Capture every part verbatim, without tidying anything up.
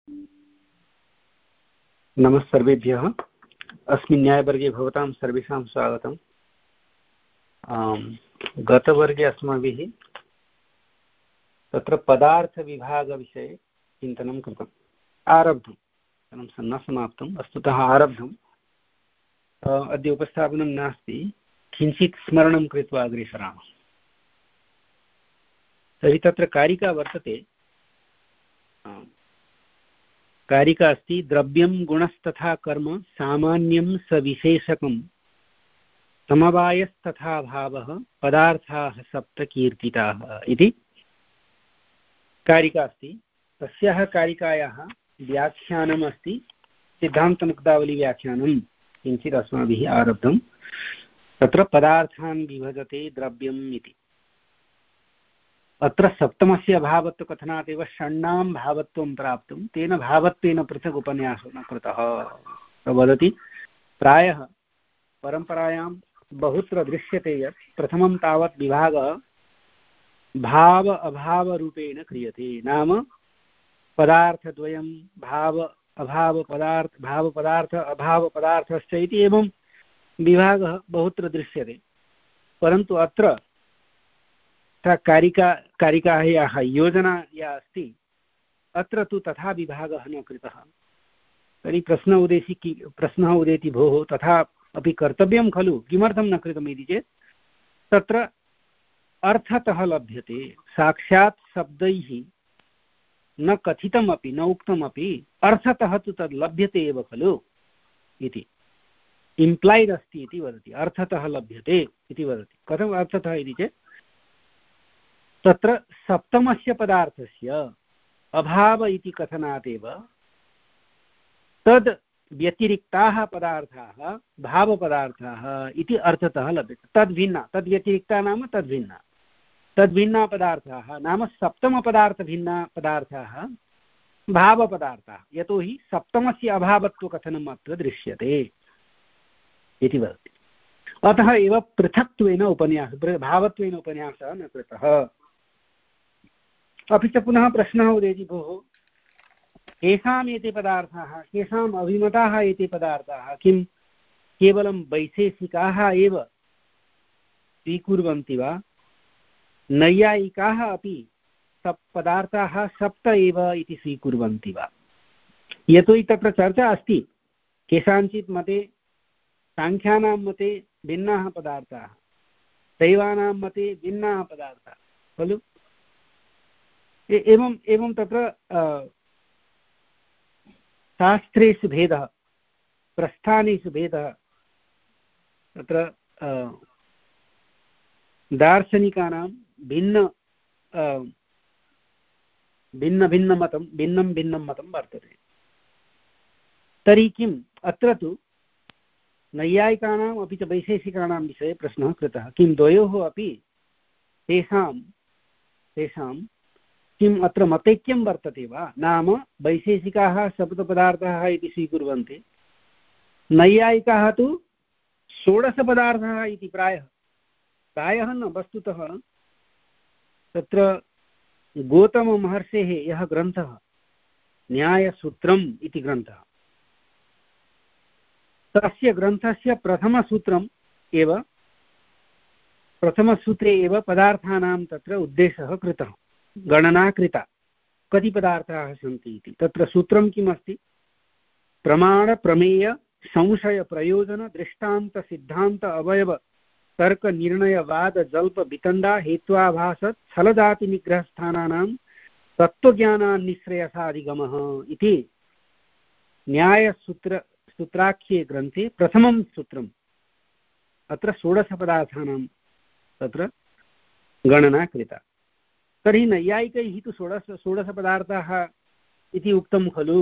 नमः सर्वेभ्यः। अस्मिन् न्यायवर्गे भवतां सर्वेषां स्वागतम्। गतवर्गे अस्माभिः तत्र पदार्थविभागविषये चिन्तनं कृतम्, आरब्धं, न समाप्तं, वस्तुतः आरब्धम्। अद्य उपस्थापनं नास्ति, किञ्चित् स्मरणं कृत्वा अग्रे सरामः। तर्हि तत्र कारिका वर्तते, कारिका अस्ति द्रव्यं गुणस्तथा कर्म सामान्यं सविशेषकं समवायस्तथा भावः पदार्थाः सप्त कीर्तिताः इति कारिका अस्ति। तस्याः कारिकायाः व्याख्यानम् अस्ति, सिद्धान्तमुक्तावली किञ्चित् अस्माभिः आरब्धं। तत्र पदार्थान् विभजते द्रव्यम् इति। अत्र सप्तमस्य भावत्वकथनात् एव षण्णां भावत्वं प्राप्तं, तेन भावत्वेन पृथक् उपन्यासः कृतः वदति। प्रायः परम्परायां बहुत्र दृश्यते यत् प्रथमं तावत् विभागः भाव अभावरूपेण क्रियते। नाम पदार्थद्वयं भाव अभाव पदार्थ भाव पदार्थ अभाव पदार्थश्च इति एवं विभागः बहुत्र दृश्यते। परन्तु अत्र कारिका कारिकायाः योजना या अस्ति, अत्र तु तथा विभागः न कृतः। तर्हि प्रश्न उदेति कि प्रश्नः उदेति, भोः तथा अपि कर्तव्यं खलु, किमर्थं न कृतम् इति चेत् तत्र अर्थतः लभ्यते, साक्षात् शब्दैः न कथितमपि न उक्तमपि अर्थतः तु तद् लभ्यते एव खलु इति, इम्प्लैड् अस्ति इति वदति, अर्थतः लभ्यते इति वदति। कथम् अर्थतः इति चेत् तत्र सप्तमस्य पदार्थस्य अभाव इति कथनात् एव तद् व्यतिरिक्ताः पदार्थाः भावपदार्थाः इति अर्थतः लभ्यते। तद्भिन्ना, तद्व्यतिरिक्ता नाम तद्भिन्ना, तद्भिन्ना पदार्थाः नाम सप्तमपदार्थभिन्ना पदार्थाः भावपदार्थाः, यतोहि सप्तमस्य अभावत्वकथनम् अत्र दृश्यते इति वदति। अतः एव पृथक्त्वेन उपन्यासः भावत्वेन उपन्यासः न कृतः। अपि च पुनः प्रश्नः उदेति, भोः केषाम् एते पदार्थाः, केषाम् अभिमताः एते पदार्थाः, किं केवलं वैशेषिकाः एव स्वीकुर्वन्ति वा, नैयायिकाः अपि सप् पदार्थाः सप्त एव इति स्वीकुर्वन्ति वा? यतोहि तत्र चर्चा अस्ति, केषाञ्चित् मते साङ्ख्यानां मते भिन्नाः पदार्थाः, दैवानां मते भिन्नाः पदार्थाः खलु। एवं एवं तत्र शास्त्रेषु भेदः, प्रस्थानेषु भेदः, तत्र दार्शनिकानां भिन्न भिन्न भिन्न मतं भिन्नं भिन्नं मतं वर्तते। तर्हि किम् अत्र तु नैयायिकानाम् अपि च वैशेषिकानां विषये प्रश्नः कृतः, किं द्वयोः अपि तेषां तेषां किम् अत्र मतैक्यं वर्तते वा? नाम वैशेषिकाः सप्तपदार्थाः इति स्वीकुर्वन्ति, नैयायिकाः तु षोडशपदार्थाः इति। प्रायः प्रायः न, वस्तुतः तत्र गौतममहर्षेः यः ग्रन्थः न्यायसूत्रम् इति ग्रन्थः, तस्य ग्रन्थस्य प्रथमसूत्रम् एव प्रथमसूत्रे एव पदार्थानां तत्र उद्देशः कृतः, गणना कृता, कति पदार्थाः सन्ति इति। तत्र सूत्रं किम् अस्ति? प्रमाण प्रमेय संशय प्रयोजन दृष्टान्त सिद्धान्त अवयव तर्क निर्णय वाद जल्प वितण्डा हेत्वाभास छलजाति निग्रहस्थानानां तत्त्वज्ञानान्निश्रेयसाधिगमः इति न्यायसूत्र सूत्राख्ये ग्रन्थे प्रथमं सूत्रम्। अत्र षोडशपदार्थानां तत्र गणना कृता। तर्हि नैयायिकैः तु षोडश षोडशपदार्थाः इति उक्तं खलु,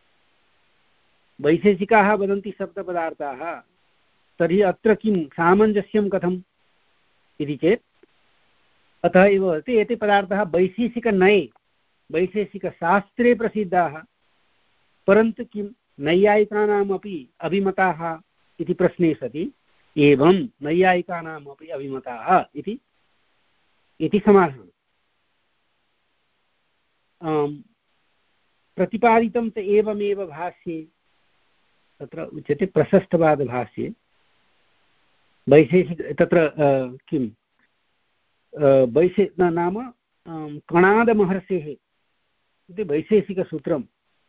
वैशेषिकाः वदन्ति सप्तपदार्थाः। तर्हि अत्र किं सामञ्जस्यं कथम् इति चेत्, अतः एव वदति एते पदार्थाः वैशेषिकनये वैशेषिकशास्त्रे प्रसिद्धाः, परन्तु किं नैयायिकानामपि अभिमताः इति प्रश्ने सति एवं नैयायिकानाम् अपि अभिमताः इति इति समाधानम्। प्रतिपादितं च एवमेव भाष्ये तत्र उच्यते प्रशस्तवादभाष्ये वैशेषिक तत्र किं वैशे नाम कणादमहर्षेः इति वैशेषिकसूत्रं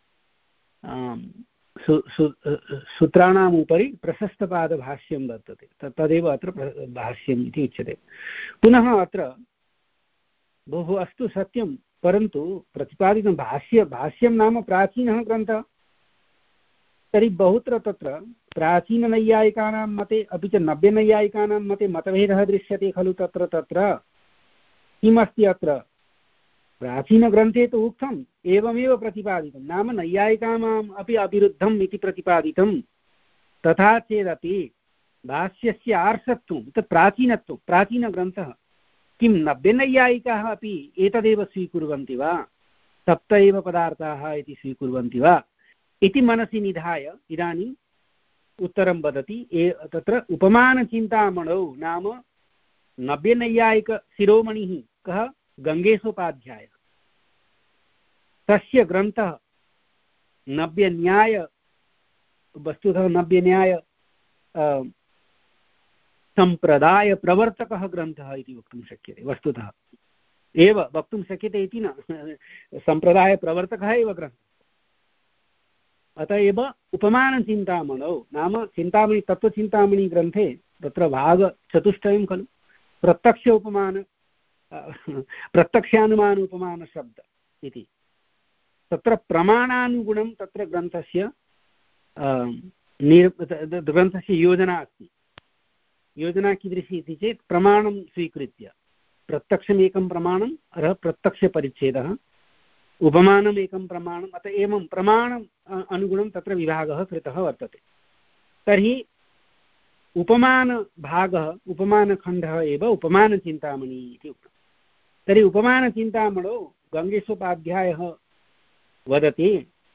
सु सु सूत्राणाम् उपरि प्रशस्तपादभाष्यं वर्तते तदेव अत्र भाष्यम् इति उच्यते। पुनः अत्र बहु अस्तु सत्यं, परन्तु प्रतिपादितं भाष्य भाष्यं नाम प्राचीनः ग्रन्थः। तर्हि बहुत्र तत्र प्राचीननैयायिकानां मते अपि च नव्यनैयायिकानां मते मतभेदः दृश्यते खलु। तत्र तत्र किमस्ति अत्र प्राचीनग्रन्थे तु उक्तम् एवमेव प्रतिपादितं, नाम नैयायिकानाम् अपि अविरुद्धम् इति प्रतिपादितं। तथा चेदपि भाष्यस्य आर्षत्वं तत् प्राचीनत्वं प्राचीनग्रन्थः, किं नव्यनैयायिकाः अपि एतदेव स्वीकुर्वन्ति वा, सप्त एव पदार्थाः इति स्वीकुर्वन्ति वा इति मनसि निधाय इदानीम् उत्तरं वदति। ए तत्र उपमानचिन्तामणौ नाम नव्यनैयायिकशिरोमणिः कः, गङ्गेशोपाध्यायः। तस्य ग्रन्थः नव्यन्याय, वस्तुतः नव्यन्याय सम्प्रदायप्रवर्तकः ग्रन्थः इति वक्तुं शक्यते। वस्तुतः एव वक्तुं शक्यते इति न, सम्प्रदायप्रवर्तकः एव ग्रन्थः। अत एव उपमानचिन्तामणौ नाम चिन्तामणि तत्त्वचिन्तामणि ग्रन्थे तत्र भागचतुष्टयं खलु, प्रत्यक्ष उपमान प्रत्यक्षानुमान उपमानशब्द इति। तत्र प्रमाणानुगुणं तत्र ग्रन्थस्य ग्रन्थस्य योजना अस्ति। योजना कीदृशी इति चेत् प्रमाणं स्वीकृत्य प्रत्यक्षमेकं प्रमाणम् अतः प्रत्यक्षपरिच्छेदः, उपमानम् एकं प्रमाणम्, अतः एवं प्रमाणम् अनुगुणं तत्र विभागः कृतः वर्तते। तर्हि उपमानभागः उपमानखण्डः एव उपमानचिन्तामणि इति उक्तम्। तर्हि उपमानचिन्तामणौ गङ्गेशोपाध्यायः वदति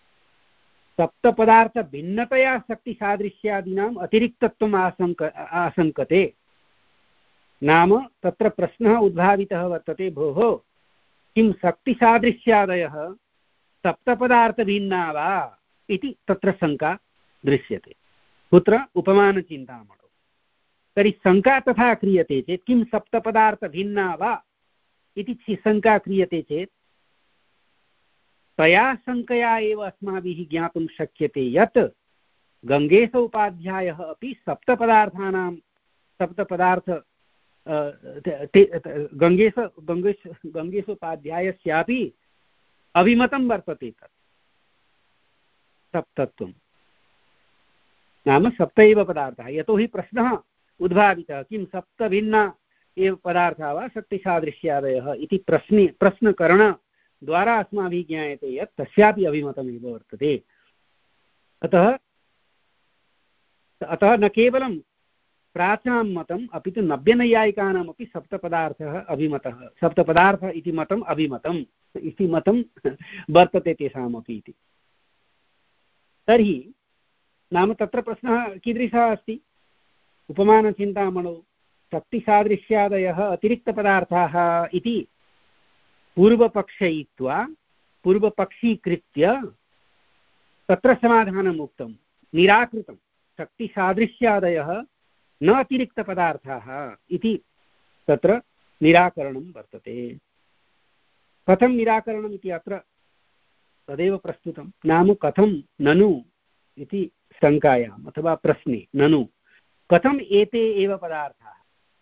सप्तपदार्थभिन्नतया शक्तिसादृश्यादीनाम् अतिरिक्तत्वम् आशङ्क आशङ्कते। नाम तत्र प्रश्नः उद्भावितः वर्तते, भोः किं शक्तिसादृश्यादयः सप्तपदार्थभिन्ना वा इति तत्र शङ्का दृश्यते। कुत्र? उपमानचिन्तामणौ। तर्हि शङ्का तथा क्रियते चेत् किं सप्तपदार्थभिन्ना वा इति शङ्का क्रियते चेत् तया शङ्कया एव अस्माभिः ज्ञातुं शक्यते यत् गङ्गेश उपाध्यायः अपि सप्तपदार्थानां सप्तपदार्थ गङ्गेश गङ्गेश गङ्गेशोपाध्यायस्यापि अभिमतं वर्तते तत् सप्तत्वं नाम सप्त एव पदार्थाः। यतोहि प्रश्नः उद्भावितः किं सप्तभिन्ना एव पदार्थाः वा शक्तिसादृश्यादयः इति प्रश्ने प्रश्नकरणद्वारा अस्माभिः ज्ञायते यत् तस्यापि अभिमतमेव वर्तते। अतः अतः न केवलं प्राचां मतम् अपि तु नव्यनैयायिकानामपि सप्तपदार्थः अभिमतः, सप्तपदार्थ इति मतम् अभिमतम् इति मतं वर्तते तेषामपि इति। तर्हि नाम तत्र प्रश्नः कीदृशः अस्ति? उपमानचिन्तामणौ शक्तिसादृश्यादयः अतिरिक्तपदार्थाः इति पूर्वपक्षयित्वा पूर्वपक्षीकृत्य तत्र समाधानम् उक्तं, निराकृतं। शक्तिसादृश्यादयः न अतिरिक्तपदार्थाः इति तत्र निराकरणं वर्तते। कथं निराकरणम् इति अत्र तदेव प्रस्तुतं। नाम कथं ननु इति शङ्कायाम् अथवा प्रश्ने ननु कथम् एते एव पदार्थाः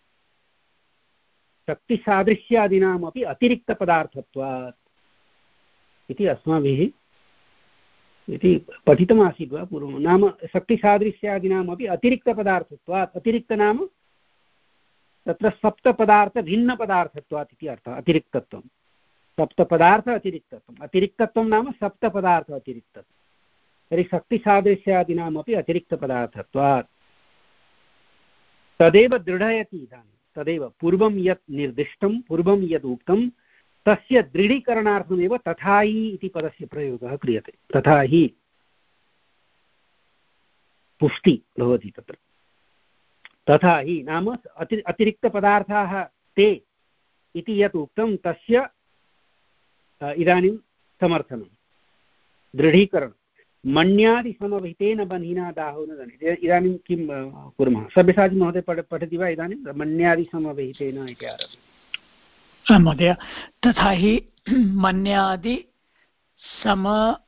शक्तिसादृश्यादीनामपि अतिरिक्तपदार्थत्वात् इति अस्माभिः इति पठितमासीत् वा पूर्वं। नाम शक्तिसादृश्यादीनामपि अतिरिक्तपदार्थत्वात्, अतिरिक्त नाम तत्र सप्तपदार्थभिन्नपदार्थत्वात् इति अर्थः अतिरिक्तत्वं। सप्तपदार्थ अतिरिक्तत्वम्, अतिरिक्तत्वं नाम सप्तपदार्थ अतिरिक्तत्वं। तर्हि शक्तिसादृश्यादीनामपि अतिरिक्तपदार्थत्वात् तदेव दृढयति। इदानीं तदेव पूर्वं यत् निर्दिष्टं, पूर्वं यद् उक्तं तस्य दृढीकरणार्थमेव तथा हि इति पदस्य प्रयोगः क्रियते। तथा हि पुष्टि भवति तत्र। तथा हि नाम अति अतिरिक्तपदार्थाः ते इति यत् उक्तं तस्य इदानीं समर्थनं। दृढीकरणं मण्यादिसमवहितेन बन्हिना दाहो न जाने। इदानीं किं कुर्मः? सब्यसाची महोदय पठ पठति वा इदानीं? मण्यादिसमवहितेन इति आरभ्य। महोदय तथा हि मन्यादि सम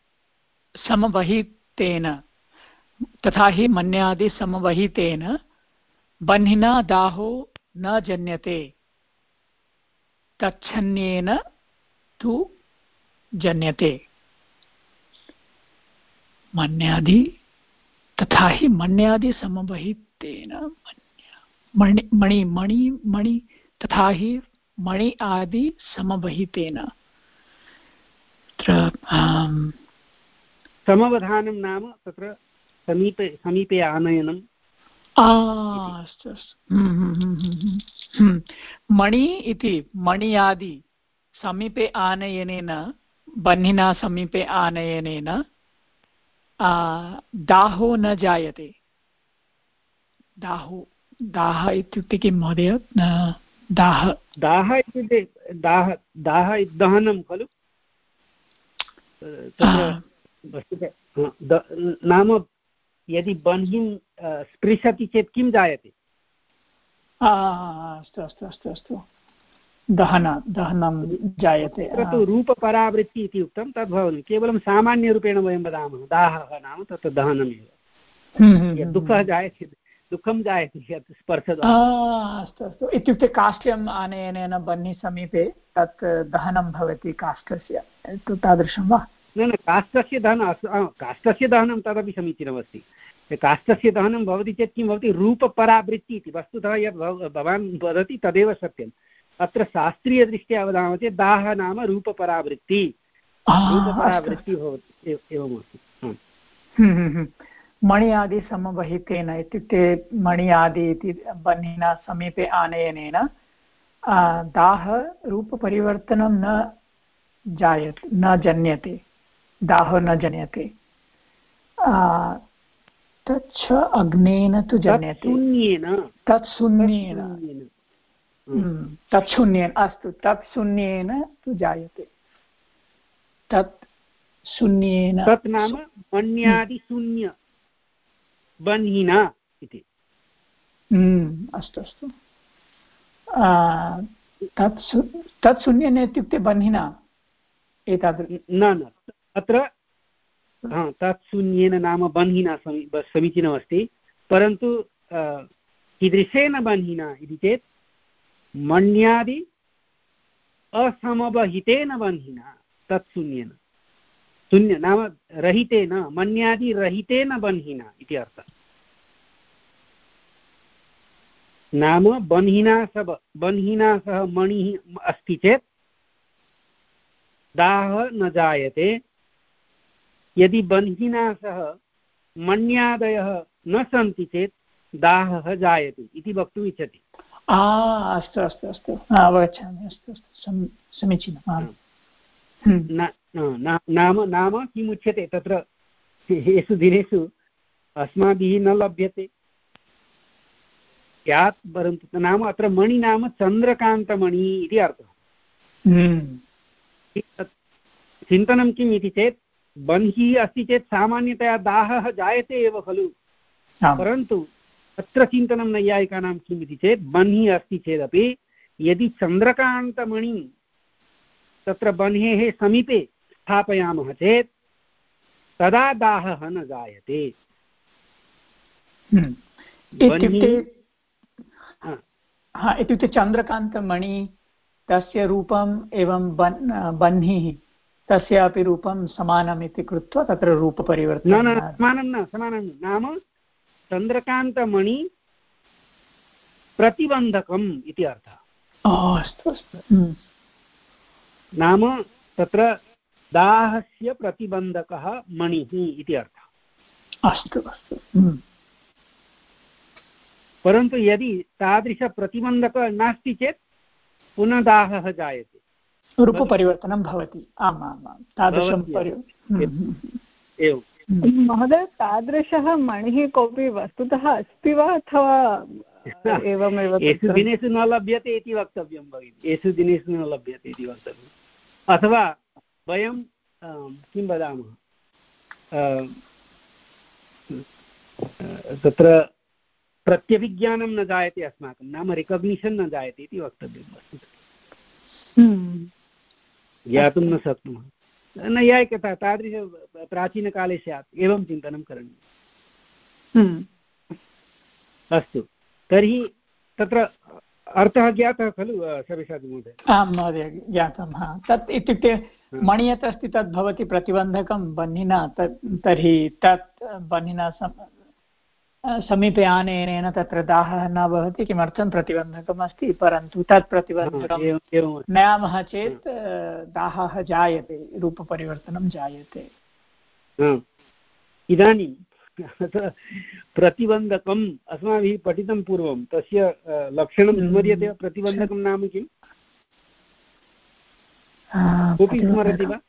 समवहितेन तथा हि मन्यादि समवहितेन बन्हिना दाहो न जन्यते तच्छन्येन तु जन्यते। मन्यादि तथा हि मन्यादि समवहितेन मणि मणि मणि मणि तथा हि मणि आदि समवहितेन समवधानं नाम तत्र समीपे समीपे आनयनं। अस्तु अस्तु। मणि इति मणि आदि समीपे आनयनेन बन्हिना समीपे आनयनेन दाहो न जायते। दाहो दाह इत्युक्ते किं महोदय? दाह दाह इत्युक्ते दाह दाह दहनं खलु? नाम यदि बन्हिं स्पृशति चेत् किं जायते? अस्तु अस्तु अस्तु अस्तु दहन दहनं जायते। तत्र रूपपरावृत्ति इति उक्तं तद् भवति। केवलं सामान्यरूपेण वयं वदामः दाहः नाम तत्र दहनमेव। यत् दुःखः जायते दुःखं जायते यत् स्पर्शद्वारा। अस्तु अस्तु इत्युक्ते काष्ठ्यम् आनयनेन बह्नि समीपे तत् दहनं भवति काष्ठस्य तादृशं वा? न न काष्ठस्य दहनं काष्ठस्य दहनं तदपि समीचीनमस्ति। काष्ठस्य दहनं भवति चेत् किं भवति? रूपपरावृत्ति इति। वस्तुतः यत् भवान् वदति तदेव सत्यम्। अत्र शास्त्रीयदृष्ट्या वदामः चेत् दाह नाम रूपपरावृत्ति रूपपरावृत्तिः भवति एवमस्ति। मणि आदि समवहितेन इत्युक्ते मणि आदि इति बन्हिना समीपे आनयनेन दाह रूपपरिवर्तनं न जायते न जन्यते दाहो न जन्यते। तच्च अग्नेन तु जन्यते तत्शून्येन तत्शून्येन अस्तु तत्शून्येन तु जायते। तत् शून्येन तत् नाम मन्यादिशून्य बन्हिना इति। अस्तु अस्तु तत् शून्येन इत्युक्ते बन्हिना एतादृश न न अत्र तत् शून्येन नाम बन्हिना समीचीनमस्ति। परन्तु कीदृशेन बन्हिना इति चेत् मन्यादि असमवहितेन बन्हिना तत् शून्येन। शून्य नाम रहितेन मन्यादि रहितेन बन्हिना इति अर्थः। नाम बन्हिना सह बन्हिना सह मणिः अस्ति चेत् दाह न जायते। यदि बन्हिना सह मण्यादयः न सन्ति चेत् दाहः जायते इति वक्तुम् इच्छति। अस्तु अस्तु अस्तु अवगच्छामि। अस्तु अस्तु समीचीनं। नाम नाम किम् उच्यते तत्र? एषु दिनेषु अस्माभिः न लभ्यते स्यात् परन्तु नाम अत्र मणि नाम चन्द्रकान्तमणि इति अर्थः। चिन्तनं किम् इति चेत् बन्हिः अस्ति चेत् सामान्यतया दाहः जायते एव खलु। परन्तु अत्र चिन्तनं नैयायिकानां किम् इति चेत् बन्हिः अस्ति चेदपि यदि चन्द्रकान्तमणिं तत्र बन्हेः समीपे स्थापयामः चेत् तदा दाहः न जायते। इत्युक्ते चन्द्रकान्तमणि तस्य रूपम् एवं बन्हिः तस्यापि रूपं समानम् इति कृत्वा तत्र रूपपरिवर्तनं न समानं न समानं नाम चन्द्रकान्तमणि प्रतिबन्धकम् इति अर्थः। अस्तु अस्तु नाम तत्र दाहस्य प्रतिबन्धकः मणिः इति अर्थः। अस्तु अस्तु परन्तु यदि तादृशप्रतिबन्धकः नास्ति चेत् पुनः दाहः जायते रूपपरिवर्तनं भवति। आम् आम् आम् तादृशं एवं। महोदय तादृशः मणिः कोऽपि वस्तुतः अस्ति वा अथवा एवमेव? एषु दिनेषु न लभ्यते इति वक्तव्यं भगिनि। एषु दिनेषु न लभ्यते इति वक्तव्यम्। अथवा वयं किं वदामः तत्र प्रत्यभिज्ञानं न जायते अस्माकं, नाम रिकग्निशन् न जायते इति वक्तव्यम् अस्ति। ज्ञातुं न शक्नुमः। नैयायिकता तादृश प्राचीनकाले स्यात्, एवं चिन्तनं करणीयम्। अस्तु, तर्हि तत्र अर्थः ज्ञातः खलु सर्वेषां? आं महोदय, ज्ञातं। हा, तत् इत्युक्ते मणि यत् अस्ति तद् भवति प्रतिबन्धकं बह्निना, तत् तर्हि तत् बह्निना समीपे आनयनेन तत्र दाहः न भवति। किमर्थं? प्रतिबन्धकम् अस्ति, परन्तु तत् प्रतिबन्धकं नयामः चेत् दाहः जायते, रूपपरिवर्तनं जायते। इदानीं प्रतिबन्धकम् अस्माभिः पठितं पूर्वं, तस्य लक्षणं स्मर्यते वा? प्रतिबन्धकं नाम किम्? कोऽपि स्मरति वा?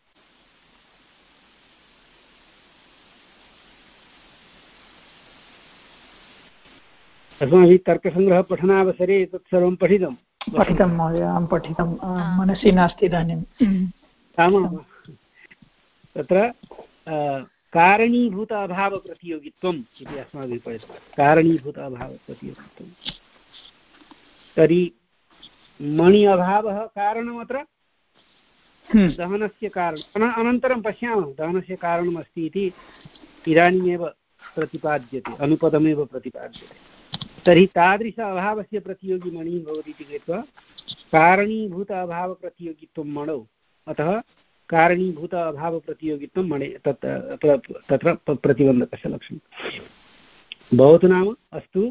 अस्माभिः तर्कसङ्ग्रह पठनावसरे तत् सर्वं पठितं पठितं महोदय, अहं पठितं, मनसि नास्ति इदानीं। आमां, तत्र कारणीभूत अभावप्रतियोगित्वम् इति अस्माभिः पठितं। कारणीभूत अभावप्रतियोगित्वं, तर्हि मणि अभावः कारणमत्र दहनस्य कारणम्। अनन्तरं पश्यामः दहनस्य कारणमस्ति इति इदानीमेव प्रतिपाद्यते, अनुपदमेव प्रतिपाद्यते। तर्हि तादृश अभावस्य प्रतियोगी मणिः भवति इति कृत्वा कारणीभूत अभावप्रतियोगित्वं मणौ, अतः कारणीभूत अभावप्रतियोगित्वं मणे तत् तत्र प्रतिबन्धकस्य लक्षणं भवतु। नाम अस्तु,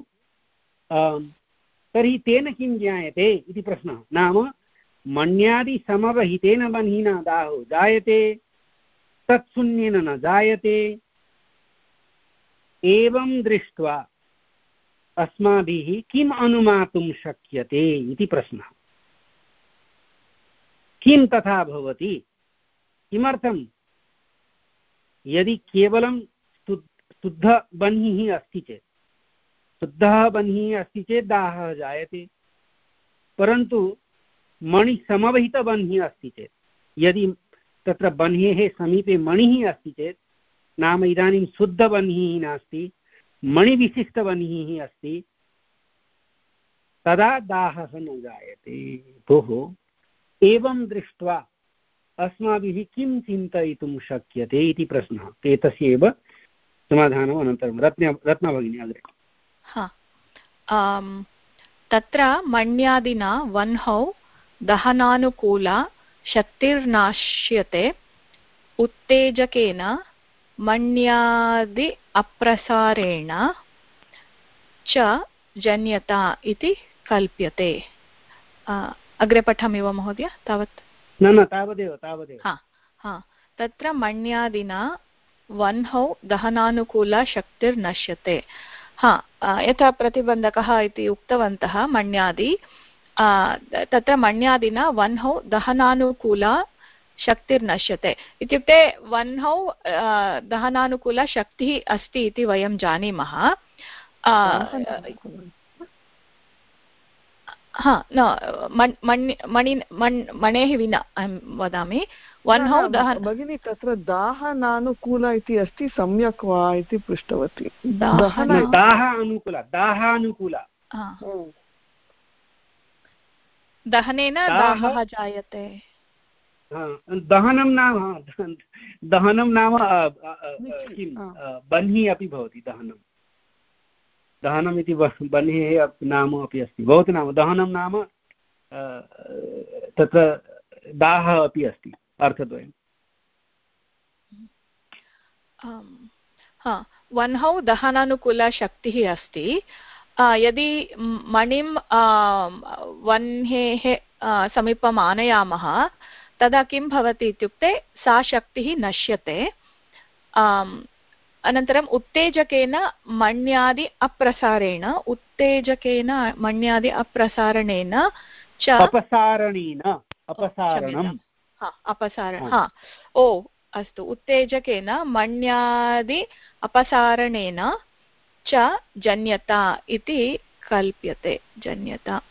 तर्हि तेन किं ज्ञायते इति प्रश्नः। नाम मण्यादिसमवहितेन बन्हिना दाहो जायते, तत्शून्येन न जायते। एवं दृष्ट्वा अस्माभिः किम् अनुमातुं शक्यते इति प्रश्नः। किं तथा भवति? किमर्थं? यदि केवलं शुद्धबह्निः अस्ति चेत्, शुद्धः बह्निः अस्ति चेत् दाहः जायते, परन्तु मणिसमवहितबह्निः अस्ति चेत्, यदि तत्र बह्नेः समीपे मणिः अस्ति चेत्, नाम इदानीं शुद्धबह्निः नास्ति, मणिविशिष्टबह्निः अस्ति, तदा दाहः न जायते। भोः, एवं दृष्ट्वा अस्माभिः किं चिन्तयितुं शक्यते इति प्रश्नः। एतस्य एव समाधानम् अनन्तरं रत्न रत्ना भगिनी अग्रे। हा, तत्र मण्यादिना वह्नौ दहनानुकूला शक्तिर्नाश्यते, उत्तेजकेन मण्यादि अप्रसारेण च जन्यता इति कल्प्यते। अग्रे पठामि वा महोदय? तावत् न न तावदेव तावदेव हा हा तत्र मण्यादिना वह्नौ दहनानुकूला शक्तिर्नश्यते। हा, यथा प्रतिबन्धकः इति उक्तवन्तः मण्यादि, तत्र मण्यादिना वह्नौ दहनानुकूला शक्तिर्नश्यते इत्युक्ते वह्नौ दहनानुकूला शक्तिः अस्ति इति वयं जानीमः। हा, न मणि मणेः विना अहं वदामि। वह्नौ दहन भगिनी, तत्र दाहनानुकूला इति अस्ति, सम्यक् वा इति पृष्टवती। दाहानुकूला दाहानुकूला दहनेन दाहः जायते। दहनं नाम दहनं नाम किं बह्निः अपि भवति। दहनं दहनम् इति बह्नेः नाम अपि अस्ति। भवतु नाम दहनं नाम तत्र दाहः अपि अस्ति, अर्थद्वयम्। वह्नौ दहनानुकूला शक्तिः अस्ति। यदि मणिं वह्नेः समीपम् आनयामः तदा किं भवति इत्युक्ते सा शक्तिः नश्यते। अनन्तरम् उत्तेजकेन मण्यादि अप्रसारेण उत्तेजकेन मण्यादि अप्रसारणेन च अपसारणेन अपसारणं अपसारण हा ओ अस्तु उत्तेजकेन मण्यादि अपसारणेन च जन्यता इति कल्प्यते। जन्यता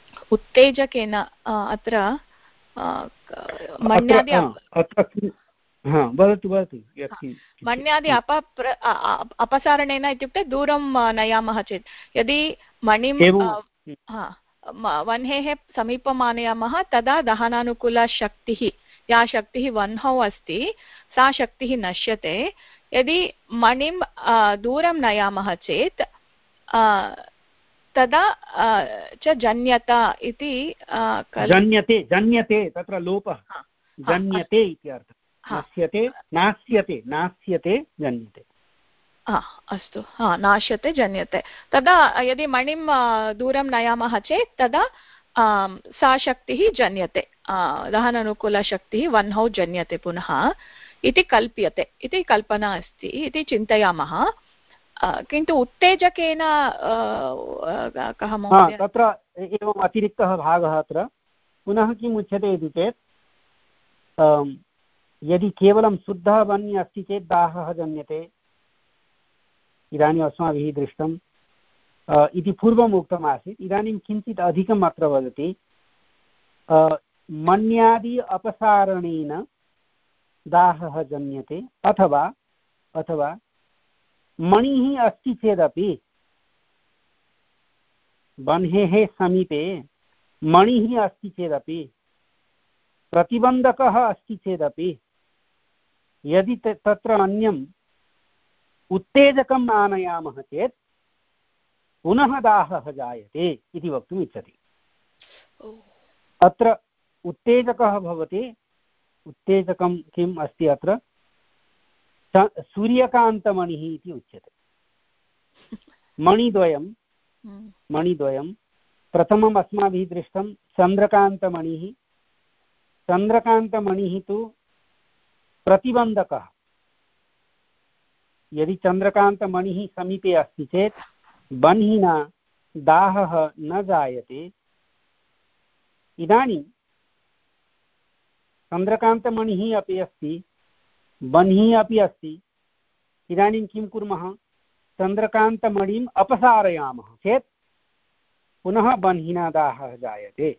उत्तेजकेन अत्र मण्यादि हा वदतु वदतु। मण्यादि अप अपसारणेन इत्युक्ते दूरं नयामः चेत् यदि मणिं वह्नेः समीपम् आनयामः तदा दहनानुकूलशक्तिः या शक्तिः वह्नौ अस्ति सा शक्तिः नश्यते। यदि मणिं दूरं नयामः चेत् तदा च जन्यता इति जन्यते जन्यते तत्र लोपः जन्यते इति अर्थः। नास्यते नास्यते नास्यते जन्यते। अस्तु हा नाश्यते जन्यते। तदा यदि मणिं दूरं नयामः चेत् तदा सा शक्तिः जन्यते दहनानुकूलशक्तिः वह्नौ जन्यते पुनः इति कल्प्यते इति कल्पना अस्ति इति चिन्तयामः। किन्तु उत्तेजकेन कः महोदय? तत्र एवम् अतिरिक्तः भागः अत्र पुनः किम् उच्यते इति चेत् यदि केवलं शुद्धः वह्निः अस्ति चेत् दाहः जन्यते। इदानीम् अस्माभिः दृष्टम् इति पूर्वम् उक्तमासीत्। इदानीं किञ्चित् अधिकम् अत्र वदति मण्यादि अपसारणेन दाहः जन्यते अथवा अथवा मणिः अस्ति चेदपि वह्नेः समीपे मणिः अस्ति चेदपि प्रतिबन्धकः अस्ति चेदपि यदि तत्र अन्यम् उत्तेजकम् आनयामः चेत् पुनः दाहः जायते इति वक्तुम् इच्छति। अत्र उत्तेजकः भवति उत्तेजकं किम् अस्ति अत्र सूर्यकान्तमणिः इति उच्यते। मणिद्वयं मणिद्वयं प्रथमम् अस्माभिः दृष्टं चन्द्रकान्तमणिः। चन्द्रकान्तमणिः तु प्रतिबन्धकः। यदि चन्द्रकान्तमणिः समीपे अस्ति चेत् वह्निना दाहः न जायते। इदानीं चन्द्रकान्तमणिः अपि अस्ति वह्निः अपि अस्ति। इदानीं किं कुर्मः? चन्द्रकान्तमणिम् अपसारयामः चेत् पुनः वह्निना दाहः जायते।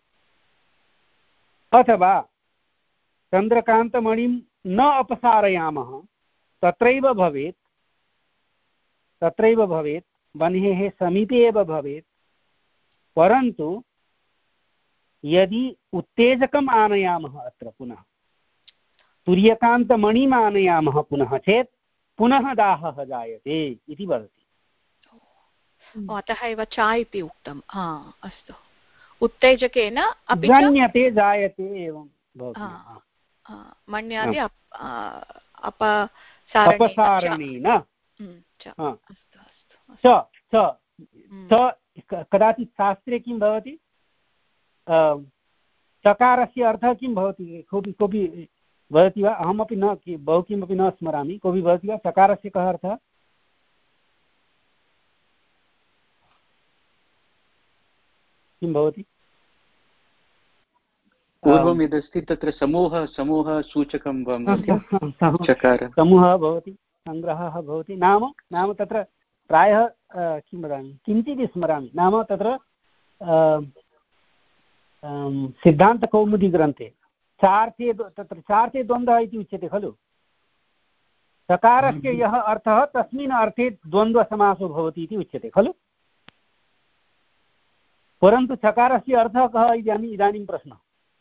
अथवा चन्द्रकान्तमणिं न अपसारयामः तत्रैव भवेत् तत्रैव भवेत् वह्नेः समीपे एव भवेत्। परन्तु यदि उत्तेजकम् आनयामः अत्र पुनः सूर्यकान्तमणिम् आनयामः पुनः चेत् पुनः दाहः जायते इति वदति। अतः एव चा इति उक्तम्। अस्तु उत्तेजकेन अपि जन्यते जायते एवं भवति। मण्यादि अपसारणेन कदाचित् शास्त्रे किं भवति चकारस्य अर्थः किं भवति? कोऽपि कोऽपि वदति वा? अहमपि न बहु किमपि न स्मरामि। कोऽपि वदति वा चकारस्य कः अर्थः? किं भवति? पूर्वं यदस्ति तत्र समूह समूहसूचकं चकार समूहः भवति सङ्ग्रहः भवति। नाम नाम तत्र प्रायः किं वदामि किञ्चित् स्मरामि। नाम तत्र सिद्धान्तकौमुदीग्रन्थे चार्थे तत्र चार्थे द्वन्द्वः इति उच्यते खलु। चकारस्य यः अर्थः तस्मिन् अर्थे द्वन्द्वसमासो भवति इति उच्यते खलु। परन्तु चकारस्य अर्थः कः इदानीम् इदानीं प्रश्नः।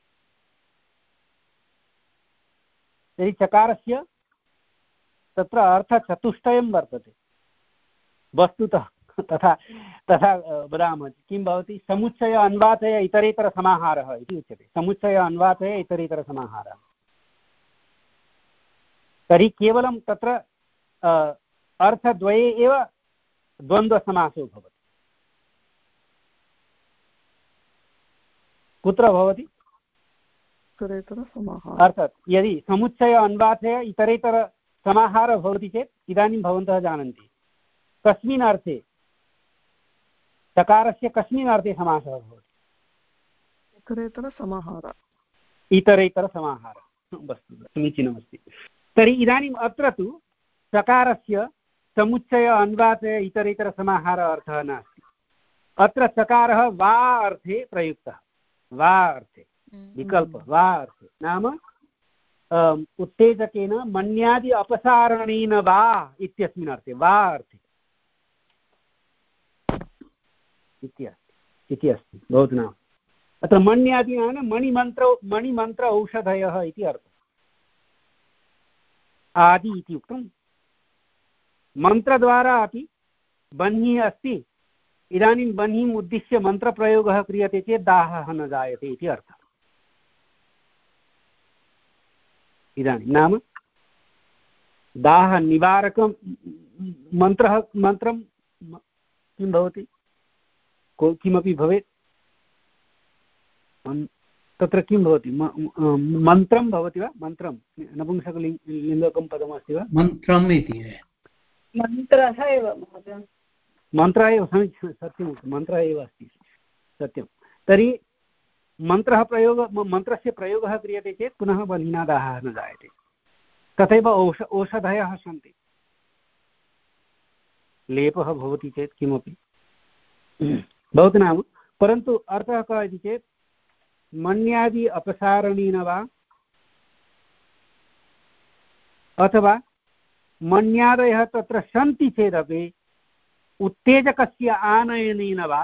तर्हि चकारस्य तत्र अर्थचतुष्टयं वर्तते वस्तुतः। तथा तथा वदामः किं भवति? समुच्चय अन्वाचय इतरेतरसमाहारः इति उच्यते। समुच्चय अन्वाचय इतरेतरसमाहारः। तर्हि केवलं तत्र अर्थद्वये एव द्वन्द्वसमासो भवति। कुत्र भवति? अर्थात् यदि समुच्चय अन्वाचय इतरेतरसमाहारः भवति चेत् इदानीं भवन्तः जानन्ति कस्मिन् अर्थे चकारस्य कस्मिन् अर्थे समासः भवति? इतरेतरसमाहारः। इतरेतरसमाहारः वस्तु समीचीनमस्ति। तर्हि इदानीम् अत्र तु चकारस्य समुच्चय अन्वाचय इतरेतरसमाहारः अर्थः नास्ति। अत्र चकारः वा अर्थे प्रयुक्तः। वा अर्थे विकल्प वा अर्थे नाम उत्तेजकेन मन्यादि अपसारणेन वा इत्यस्मिन् अर्थे वा अर्थे इति अस्ति भवतु नाम। अत्र मन्यादिना न मणिमन्त्र मणिमन्त्र औषधयः इति अर्थः। आदि इति उक्तं मन्त्रद्वारा अपि बह्निः अस्ति। इदानीं बह्निम् उद्दिश्य मन्त्रप्रयोगः क्रियते चेत् दाहः न जायते इति अर्थः। इदानीं नाम दाह निवारकं मन्त्रः मन्त्रं किं भवति किमपि भवेत् तत्र किं भवति मन्त्रं भवति वा मन्त्रं नपुंसकलिङ्गकं पदमस्ति वा मन्त्रम् इति मन्त्रः एव महोदय मन्त्रः एव सत्यं मन्त्रः एव अस्ति सत्यं। तर्हि मन्त्रः प्रयोग मन्त्रस्य प्रयोगः क्रियते चेत् पुनः बह्निना दाहः न जायते। तथैव औष औषधयः सन्ति लेपः भवति चेत् किमपि भवतु नाम। परन्तु अर्थः कः इति चेत् मन्यादि अपसारणेन वा अथवा मन्यादयः तत्र सन्ति चेदपि उत्तेजकस्य आनयनेन वा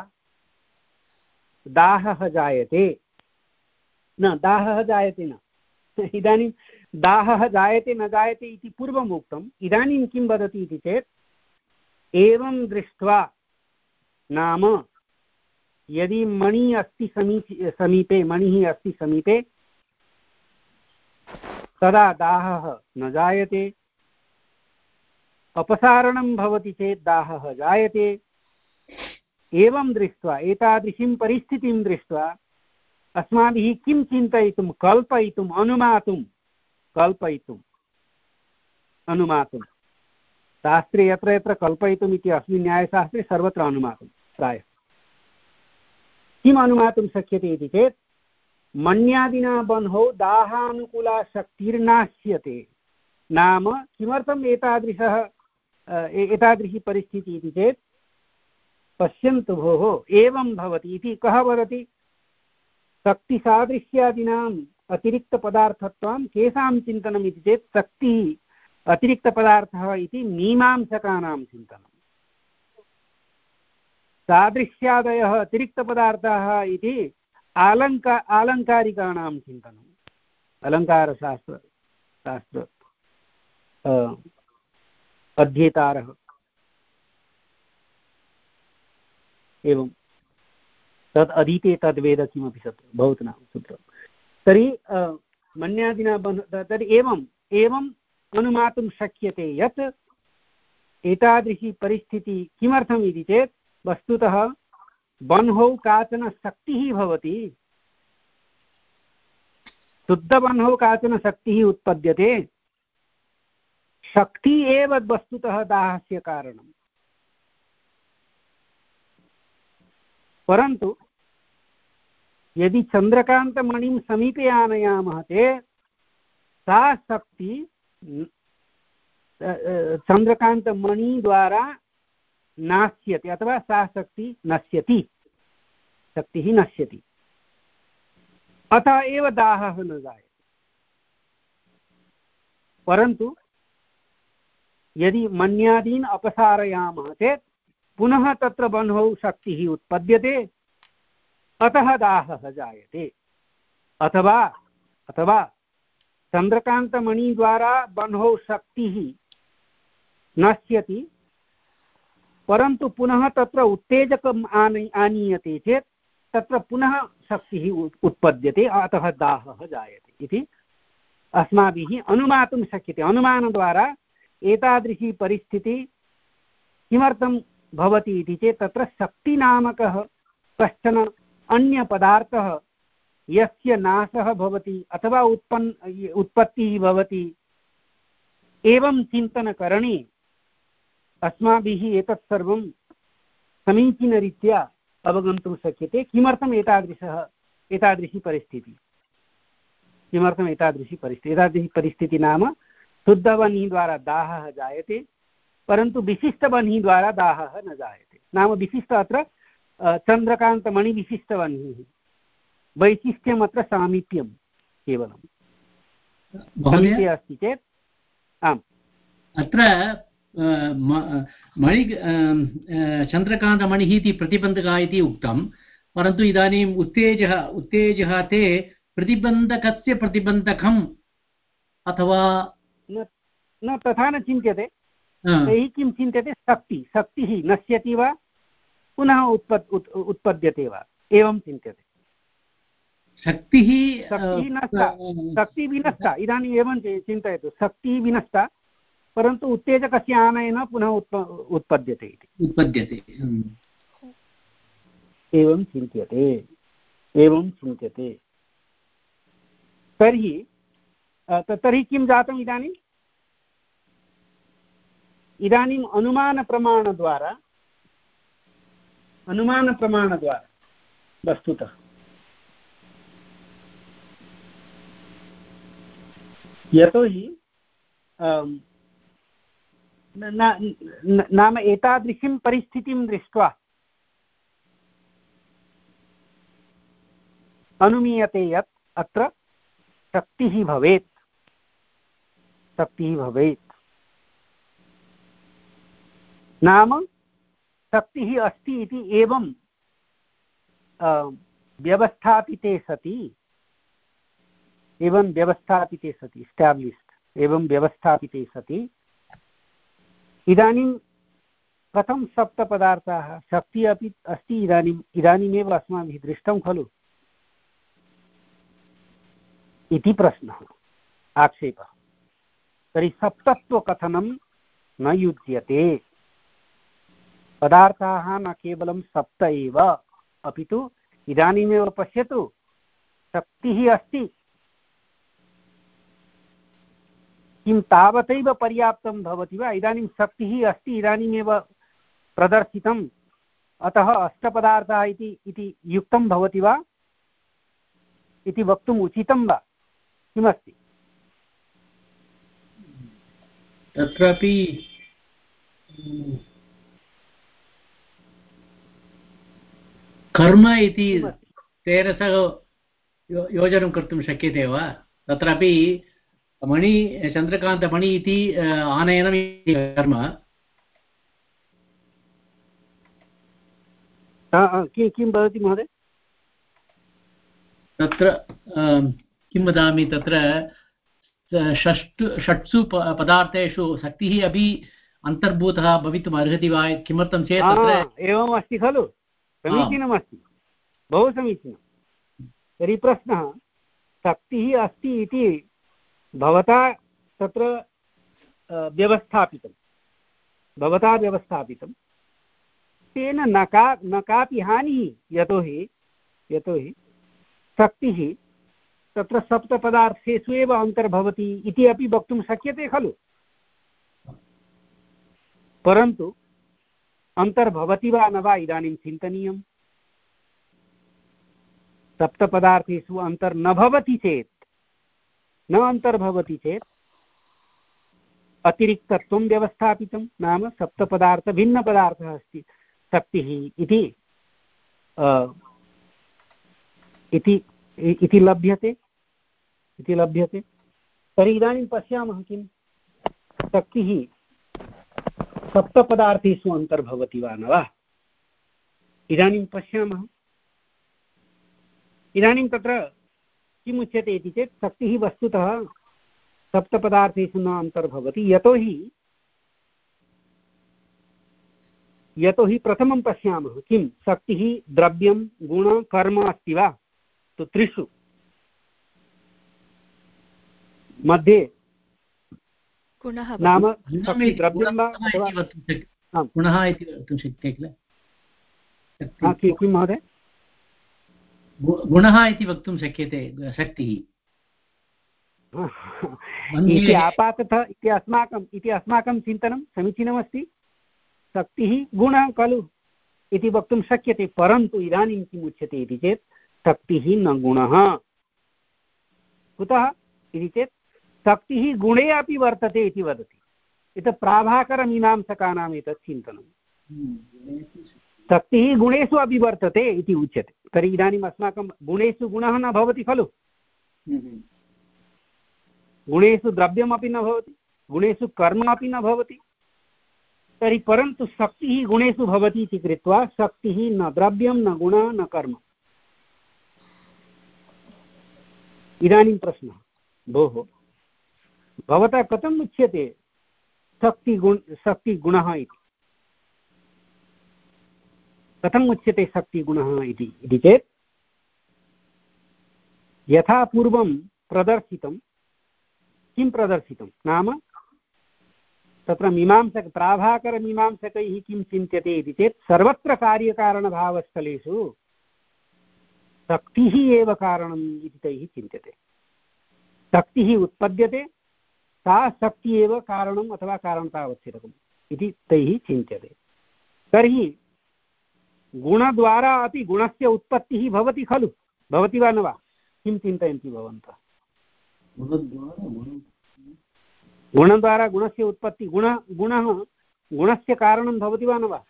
दाहः जायते न दाहः जायते न। इदानीं दाहः जायते न जायते इति पूर्वम् उक्तम्। इदानीं किं वदति इति चेत् एवं दृष्ट्वा नाम यदि मणिः अस्ति समीपे समीपे मणिः अस्ति समीपे तदा दाहः न जायते। अपसारणं भवति चेत् दाहः जायते। एवं दृष्ट्वा एतादृशीं परिस्थितिं दृष्ट्वा अस्माभिः किं चिन्तयितुं कल्पयितुम् अनुमातुं कल्पयितुम् अनुमातुं शास्त्रे यत्र यत्र कल्पयितुम् इति अस्मिन् न्यायशास्त्रे सर्वत्र अनुमातुं प्रायः किम् अनुमातुं शक्यते इति चेत् मन्यादिना बन्हौ दाहानुकूला शक्तिर्नाश्यते। नाम किमर्थम् एतादृशः एतादृशी परिस्थितिः इति चेत् पश्यन्तु भोः एवं भवति इति कः वदति शक्तिसादृश्यादीनाम् अतिरिक्तपदार्थत्वं केषां चिन्तनम् इति चेत् शक्तिः अतिरिक्तपदार्थः इति मीमांसकानां चिन्तनं। सादृश्यादयः अतिरिक्तपदार्थाः इति आलङ्का आलङ्कारिकाणां चिन्तनम्। अलङ्कारशास्त्र शास्त्र अध्येतारः एवं तद् अधीते तद्वेद किमपि सत्यं भवतु नाम सूत्रं। तर्हि मन्यादिना तर्हि एवम् एवम् अनुमातुं शक्यते यत् एतादृशी परिस्थितिः किमर्थम् इति चेत् वस्तुतः बन्हौ काचन शक्तिः भवति। शुद्धबन्हौ काचन शक्तिः उत्पद्यते। शक्ति एव वस्तुतः दाहस्य कारणम्। परन्तु यदि चन्द्रकान्तमणिं समीपे आनयामः चेत् सा शक्ति चन्द्रकान्तमणिद्वारा नाश्यते अथवा सा शक्ति नश्यति शक्तिः नश्यति। अतः एव दाहः न जायते। परन्तु यदि मन्यादीन् अपसारयामः चेत् पुनः तत्र बन्हौ शक्तिः उत्पद्यते अतः दाहः जायते। अथवा अथवा चन्द्रकान्तमणिद्वारा बन्हौ शक्तिः नश्यति परन्तु पुनः तत्र उत्तेजकम् आनी आनीयते चेत् तत्र पुनः शक्तिः उत्पद्यते अतः दाहः जायते इति अस्माभिः अनुमातुं शक्यते। अनुमानद्वारा एतादृशी परिस्थितिः किमर्थं भवति इति चेत् तत्र शक्तिनामकः कश्चन अन्यपदार्थः यस्य नाशः भवति अथवा उत्पन्न उत्पत्तिः भवति एवं चिन्तनकरणे अस्माभिः एतत् सर्वं समीचीनरीत्या अवगन्तुं शक्यते। किमर्थम् एतादृशः एतादृशी परिस्थितिः किमर्थम् एतादृशी परिस्थितिः एतादृशी परिस्थितिः नाम शुद्धबह्निद्वारा दाहः जायते परन्तु विशिष्टबह्निद्वारा दाहः न जायते। नाम विशिष्ट अत्र चन्द्रकान्तमणिविशिष्टबह्निः वैशिष्ट्यम् अत्र सामीप्यं केवलं समीपे अस्ति चेत् आम् अत्र मणि चन्द्रकान्तमणिः इति प्रतिबन्धकः इति उक्तं, परन्तु इदानीम् उत्तेजः उत्तेजः ते प्रतिबन्धकस्य प्रतिबन्धकम् अथवा न तथा न चिन्त्यते। तैः किं चिन्त्यते, शक्ति शक्तिः नश्यति वा पुनः उत्पत् उत्पद्यते वा, एवं चिन्त्यते। शक्तिः शक्तिः नष्टा, शक्तिः विनष्टा। इदानीम् एवं चिन्तयतु, शक्तिः विनष्टा परन्तु उत्तेजकस्य आनयेन पुनः उत्प उत्पद्यते इति उत्पद्यते एवं चिन्त्यते एवं चिन्त्यते तर्हि तर्हि किं जातम् इदानीम् इदानीम् अनुमानप्रमाणद्वारा अनुमानप्रमाणद्वारा वस्तुतः यतोहि नाम एतादृशीं परिस्थितिं दृष्ट्वा अनुमीयते यत् अत्र शक्तिः भवेत् शक्तिः भवेत् नाम शक्तिः अस्ति इति एवं व्यवस्थापिते सति एवं व्यवस्थापिते सति स्टाब्लिश्ड् एवं व्यवस्थापिते सति इदानीं कथं सप्तपदार्थाः शक्तिः अपि अस्ति इदानीम् इदानीमेव अस्माभिः दृष्टं खलु इति प्रश्नः आक्षेपः। तर्हि सप्तत्वकथनं न युज्यते। पदार्थाः न केवलं सप्त एव अपि तु इदानीमेव पश्यतु शक्तिः अस्ति, किं तावतैव पर्याप्तं भवति वा? इदानीं शक्तिः अस्ति इदानीमेव प्रदर्शितम्, अतः अष्टपदार्थाः इति इति युक्तं भवति वा इति वक्तुम् उचितं वा? किमस्ति तत्रापि कर्म इति तेन सह योजनं कर्तुं शक्यते वा? तत्रापि मणि चन्द्रकान्तमणि इति आनयनं कर्म किं भवति महोदय? तत्र किं वदामि, तत्र षष्टु षट्सु पदार्थेषु शक्तिः अपि अन्तर्भूतः भवितुम् अर्हति वा? किमर्थं चेत् तत्र एवम् अस्ति खलु, समीचीनमस्ति, बहु समीचीनं। तर्हि प्रश्नः, शक्तिः अस्ति इति भवता तत्र व्यवस्थापितं भवता व्यवस्थापितं तेन न का न कापि हानिः, यतोहि यतोहि शक्तिः तत्र सप्तपदार्थेषु एव अन्तर्भवति इति अपि वक्तुं शक्यते खलु। परन्तु अन्तर्भवति वा न वा इदानीं चिन्तनीयम्। सप्तपदार्थेषु अन्तर् न भवति चेत् न अन्तर्भवति चेत् अतिरिक्तत्वं व्यवस्थापितं, नाम सप्तपदार्थभिन्नपदार्थः अस्ति शक्तिः इति इति इति लभ्यते इति लभ्यते तर्हि इदानीं पश्यामः किं शक्तिः सप्तपदार्थेषु अन्तर्भवति वा न वा। इदानीं पश्यामः, इदानीं तत्र किम् उच्यते इति चेत् शक्तिः वस्तुतः सप्तपदार्थेषु न अन्तर्भवति, यतोहि यतोहि प्रथमं पश्यामः किं शक्तिः द्रव्यं गुण कर्म अस्ति वा, तो त्रिषु मध्ये नाम द्रव्यं वा गुणः इति वक्तुं शक्यते किल? किं महोदय? गुणः इति वक्तुं शक्यते शक्तिः इति आपाततः इति अस्माकम् इति अस्माकं चिन्तनं समीचीनमस्ति। शक्तिः गुणः खलु इति वक्तुं शक्यते, परन्तु इदानीं किम् उच्यते इति चेत् शक्तिः न गुणः। कुतः इति चेत् शक्तिः गुणे अपि वर्तते इति वदति। एतत् प्राभाकरमीमांसकानाम् एतत् चिन्तनं। शक्तिः गुणेषु अपि वर्तते इति उच्यते। तर्हि इदानीम् अस्माकं गुणेषु गुणः न भवति खलु। गुणेषु द्रव्यमपि न भवति, गुणेषु कर्म अपि न भवति। तर्हि परन्तु शक्तिः गुणेषु भवति इति कृत्वा शक्तिः न द्रव्यं न गुणः न कर्म। इदानीं प्रश्नः, भोः भवता कथम् उच्यते शक्तिगुण शक्तिगुणः इति? कथम् उच्यते शक्तिगुणः इति इति चेत् यथा पूर्वं प्रदर्शितं, किं प्रदर्शितं नाम तत्र मीमांसक प्राभाकरमीमांसकैः किं चिन्त्यते इति चेत् सर्वत्र कार्यकारणभावस्थलेषु शक्तिः एव कारणम् इति तैः चिन्त्यते। शक्तिः उत्पद्यते, सा शक्ति एव कारणम् अथवा कारणतावच्छेदकम् इति तैः चिन्त्यते। तर्हि गुणद्वारा अपि गुणस्य उत्पत्तिः भवति खलु, भवति वा न वा? किं चिन्तयन्ति भवन्तः? गुणद्वारा गुणस्य उत्पत्ति, गुण गुणः गुणस्य कारणं भवति वा न वा?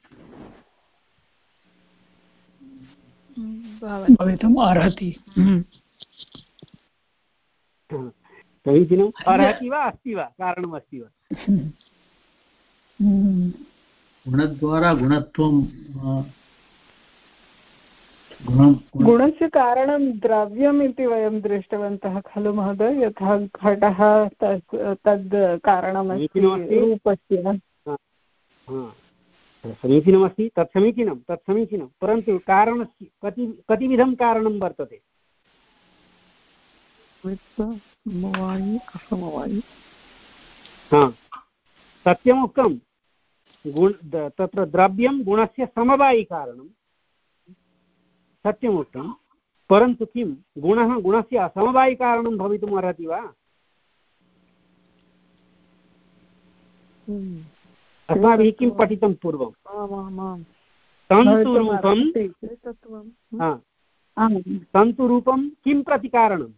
भवितुम् अर्हति। समीचीनम्। अर्हति वा, अस्ति वा, कारणम् अस्ति वा? गुणद्वारा गुणत्वं गुणस्य कारणं द्रव्यम् इति वयं दृष्टवन्तः खलु महोदय, यथा घटः तद् कारणमस्ति रूपस्य। समीचीनमस्ति, तत् समीचीनं तत् समीचीनं परन्तु कारणस्य कति कतिविधं कारणं वर्तते? समवायि असमवायि। हा, सत्यमुक्तं। गुण तत्र द्रव्यं गुणस्य समवायिकारणं, सत्यमुक्तं, परन्तु किं गुणः गुणस्य असमवायिकारणं भवितुम् अर्हति वा? अस्माभिः किं पठितं पूर्वं? तन्तुरूपं तन्तुरूपं किं प्रतिकारणं?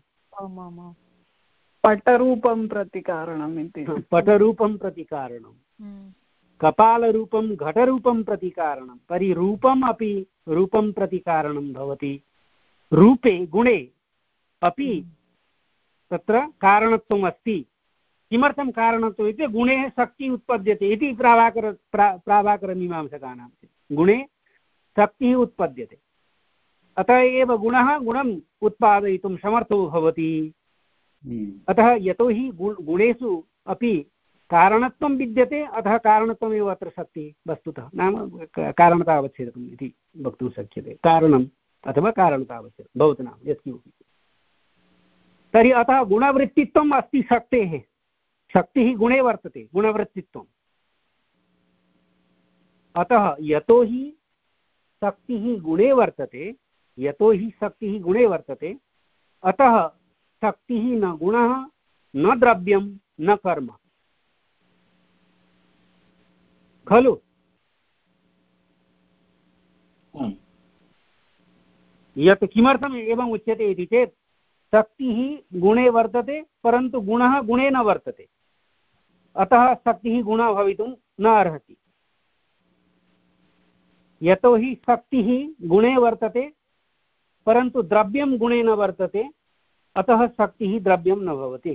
पटरूपं प्रतिकारणम् इति। पटरूपं प्रतिकारणं। कपालरूपं घटरूपं प्रतिकारणं। तर्हि रूपम् अपि रूपं प्रतिकारणं भवति। रूपे गुणे अपि तत्र कारणत्वम् अस्ति। किमर्थं कारणत्वम् इत्युक्ते गुणे शक्तिः उत्पद्यते इति प्राभाकर प्रा प्राभाकरमीमांसकानां। गुणे शक्तिः उत्पद्यते, अतः एव गुणः गुणम् उत्पादयितुं समर्थो भवति। अतः यतोहि गुणेषु अपि कारणत्वं विद्यते, अतः कारणत्वमेव अत्र शक्तिः वस्तुतः, नाम कारणतावच्छेदकम् इति वक्तुं शक्यते। कारणम् अथवा कारणतावच्छेदकं भवतु नाम यत्किमपि। तर्हि अतः गुणवृत्तित्वम् अस्ति शक्तेः। शक्तिः गुणे वर्तते, गुणवृत्तित्वम्। अतः यतोहि शक्तिः गुणे वर्तते यतोहि शक्तिः गुणे वर्तते अतः शक्तिः न गुणः न द्रव्यं न कर्म खलु। यत् किमर्थम् एवम् उच्यते इति चेत् शक्तिः गुणे वर्तते परन्तु गुणः गुणे न वर्तते, अतः शक्तिः गुणः भवितुं न अर्हति। यतोहि शक्तिः गुणे वर्तते परन्तु द्रव्यं गुणे न वर्तते, अतः शक्तिः द्रव्यं न भवति।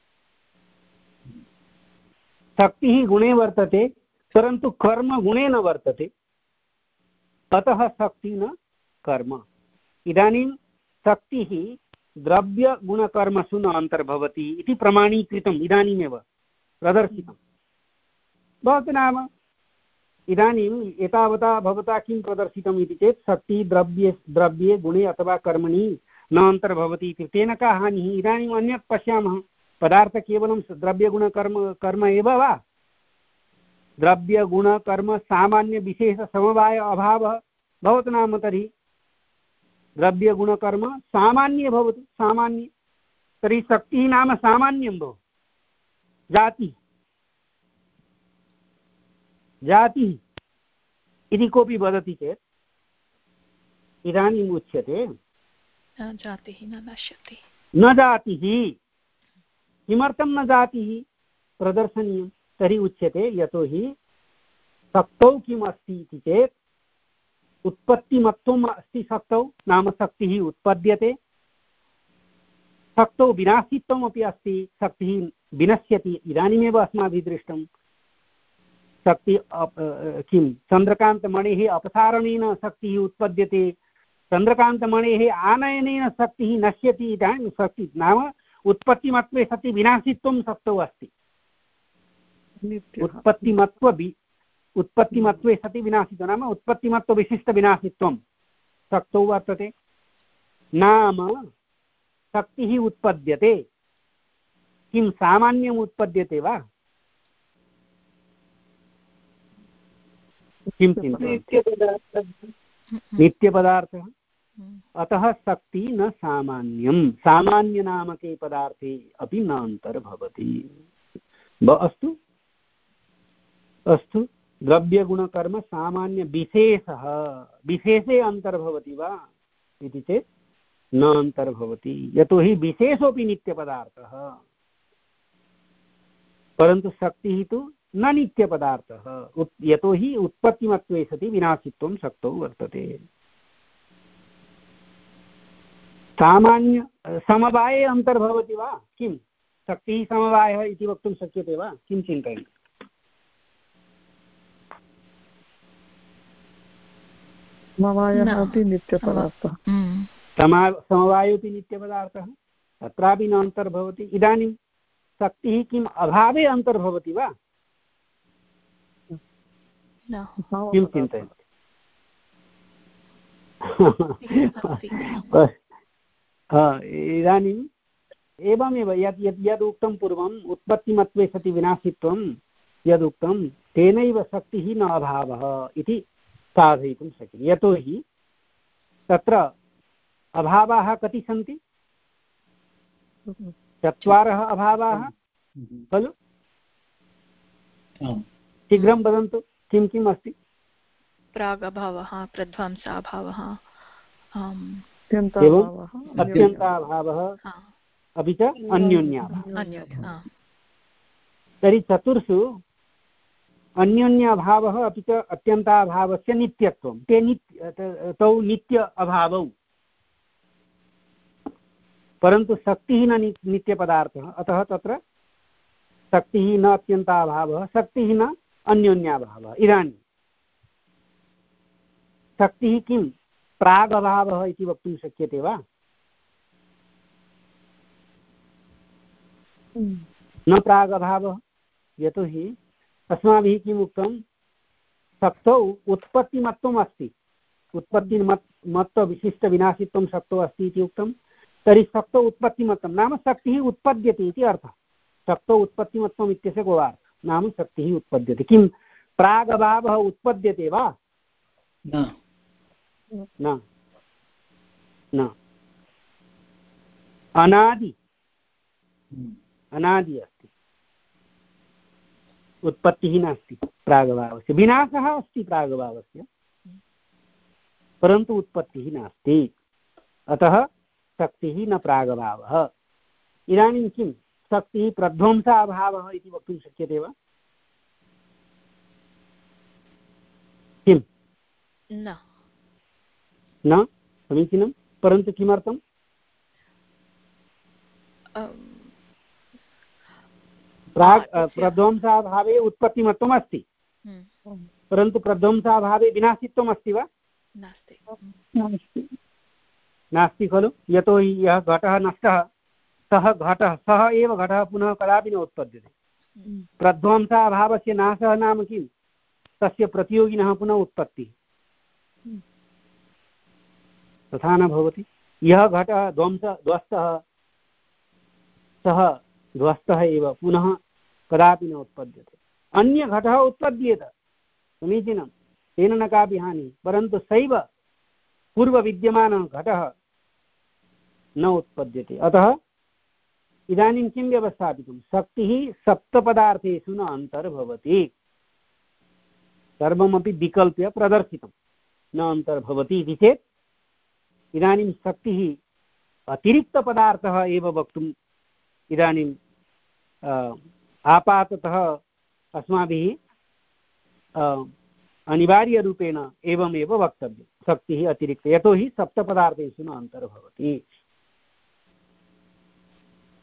शक्तिः गुणे वर्तते परन्तु कर्म गुणे न वर्तते, अतः शक्ति न कर्म। इदानीं शक्तिः द्रव्यगुणकर्मसु न अन्तर्भवति इति प्रमाणीकृतम्, इदानीमेव प्रदर्शितं। भवतु नाम इदानीम् एतावता भवता किं प्रदर्शितम् इति चेत् शक्तिः द्रव्ये द्रव्ये गुणे अथवा कर्मणि न अन्तर्भवति इति। तेन का हानिः? इदानीम् अन्यत् पश्यामः, पदार्थ केवलं द्रव्यगुणकर्म कर्म एव वा? द्रव्यगुणकर्म सामान्यविशेषसमवाय अभावः भवतु नाम तर्हि द्रव्यगुणकर्म सामान्ये भवतु, सामान्ये। तर्हि शक्तिः नाम सामान्यं भव, जातिः जातिः इति कोऽपि वदति चेत् इदानीम् उच्यते जातिः न नश्यति। न जातिः। किमर्थं न जातिः? प्रदर्शनीयं। तर्हि उच्यते यतोहि शक्तौ किम् अस्ति इति चेत् उत्पत्तिमत्वम् अस्ति शक्तौ, नाम शक्तिः उत्पद्यते शक्तौ विनाशित्वमपि अस्ति, शक्तिः विनश्यति, इदानीमेव अस्माभिः दृष्टं। शक्ति किं चन्द्रकान्तमणेः अपसारणेन शक्तिः उत्पद्यते, चन्द्रकान्तमणेः आनयनेन शक्तिः नश्यति। इदानीं शक्ति नाम उत्पत्तिमत्वे सति विनाशित्वं शक्तौ अस्ति। उत्पत्तिमत्व उत्पत्तिमत्वे सति विनाशित्वं नाम उत्पत्तिमत्वविशिष्टविनाशित्वं शक्तौ वर्तते। नाम शक्तिः उत्पद्यते, किं सामान्यम् उत्पद्यते वा? किं चिन्तयति? नित्यपदार्थः। अतः शक्ति न सामान्यं, सामान्यनामके पदार्थे अपि न अन्तर्भवति। अस्तु अस्तु द्रव्यगुणकर्म सामान्य विशेषः विशेषे अन्तर्भवति वा इति चेत् न अन्तर्भवति, यतोहि विशेषोऽपि नित्यपदार्थः, परन्तु शक्तिः तु न नित्यपदार्थः, यतोहि उत्पत्तिमत्वे सति विनाशित्वं शक्तौ वर्तते। सामान्य समवाये अन्तर्भवति वा? किं शक्तिः समवायः इति वक्तुं शक्यते वा? किं चिन्तयन्ति? समवायः अपि नित्यपदार्थः। समवायोऽपि नित्यपदार्थः, तत्रापि न अन्तर्भवति। इदानीं शक्तिः किम् अभावे अन्तर्भवति वा? किं चिन्तयन्ति? इदानीम् एवमेव यत् यद् यदुक्तं पूर्वम् उत्पत्तिमत्वे सति विनाशित्वं यदुक्तं तेनैव शक्तिः न अभावः इति साधयितुं शक्यते। यतोहि तत्र अभावाः कति सन्ति? चत्वारः अभावाः खलु? शीघ्रं वदन्तु किं किम् अस्ति? प्रागभावः, प्रध्वंसाभावः, अत्यन्ताभावः, अपि च अन्योन्याभावः। तर्हि चतुर्षु अन्योन्याभावः अपि च अत्यन्ताभावस्य नित्यत्वं, ते नित्य तौ नित्य अभावौ, परन्तु शक्तिः न नित्यपदार्थः, अतः तत्र शक्तिः न अत्यन्ताभावः, शक्तिः न अन्योन्याभावः। इदानीं शक्तिः किं प्रागभावः इति वक्तुं शक्यते वा? न प्रागभावः, यतोहि अस्माभिः किम् उक्तं? शक्तौ उत्पत्तिमत्वम् अस्ति, उत्पत्तिमत्वविशिष्टविनाशित्वं शक्तौ अस्ति इति उक्तं। तर्हि शक्तौ उत्पत्तिमत्वं नाम शक्तिः उत्पद्यते इति अर्थः। शक्तौ उत्पत्तिमत्वम् इत्यस्य को अर्थः? नाम शक्तिः उत्पद्यते। किं प्रागभावः उत्पद्यते वा? न न न अनादि अनादि अस्ति, उत्पत्तिः नास्ति प्रागभावस्य। विनाशः अस्ति प्रागभावस्य, परन्तु उत्पत्तिः नास्ति, अतः शक्तिः न प्रागभावः। इदानीं किं शक्तिः प्रध्वंसाभावः इति वक्तुं शक्यते वा? किं न न समीचीनं, परन्तु किमर्थं? प्राग् प्रध्वंसाभावे उत्पत्तिमत्वम् अस्ति, परन्तु प्रध्वंसाभावे विनाशित्वम् अस्ति वा? नास्ति नास्ति खलु, यतोहि यः घटः नष्टः सः घटः सः एव घटः पुनः कदापि न उत्पद्यते। प्रध्वंसाभावस्य नाशः नाम किं? तस्य प्रतियोगिनः पुनः उत्पत्तिः, तथा न भवति। यः घटः ध्वंस ध्वस्तः सः ध्वस्तः एव पुनः कदापि न उत्पद्यते। अन्य घटः उत्पद्येत, समीचीनं, तेन न कापि हानिः, परन्तु सैव पूर्वविद्यमानः घटः न उत्पद्यते। अतः इदानीं किं व्यवस्थापितं? शक्तिः सप्तपदार्थेषु न अन्तर्भवति, सर्वमपि विकल्प्य प्रदर्शितं, न अन्तर्भवति इति चेत् इदानीं शक्तिः अतिरिक्तपदार्थः एव वक्तुम् इदानीं आपाततः अस्माभिः अनिवार्यरूपेण एवमेव वक्तव्यं, शक्तिः अतिरिक्त, यतोहि सप्तपदार्थेषु न अन्तर्भवति।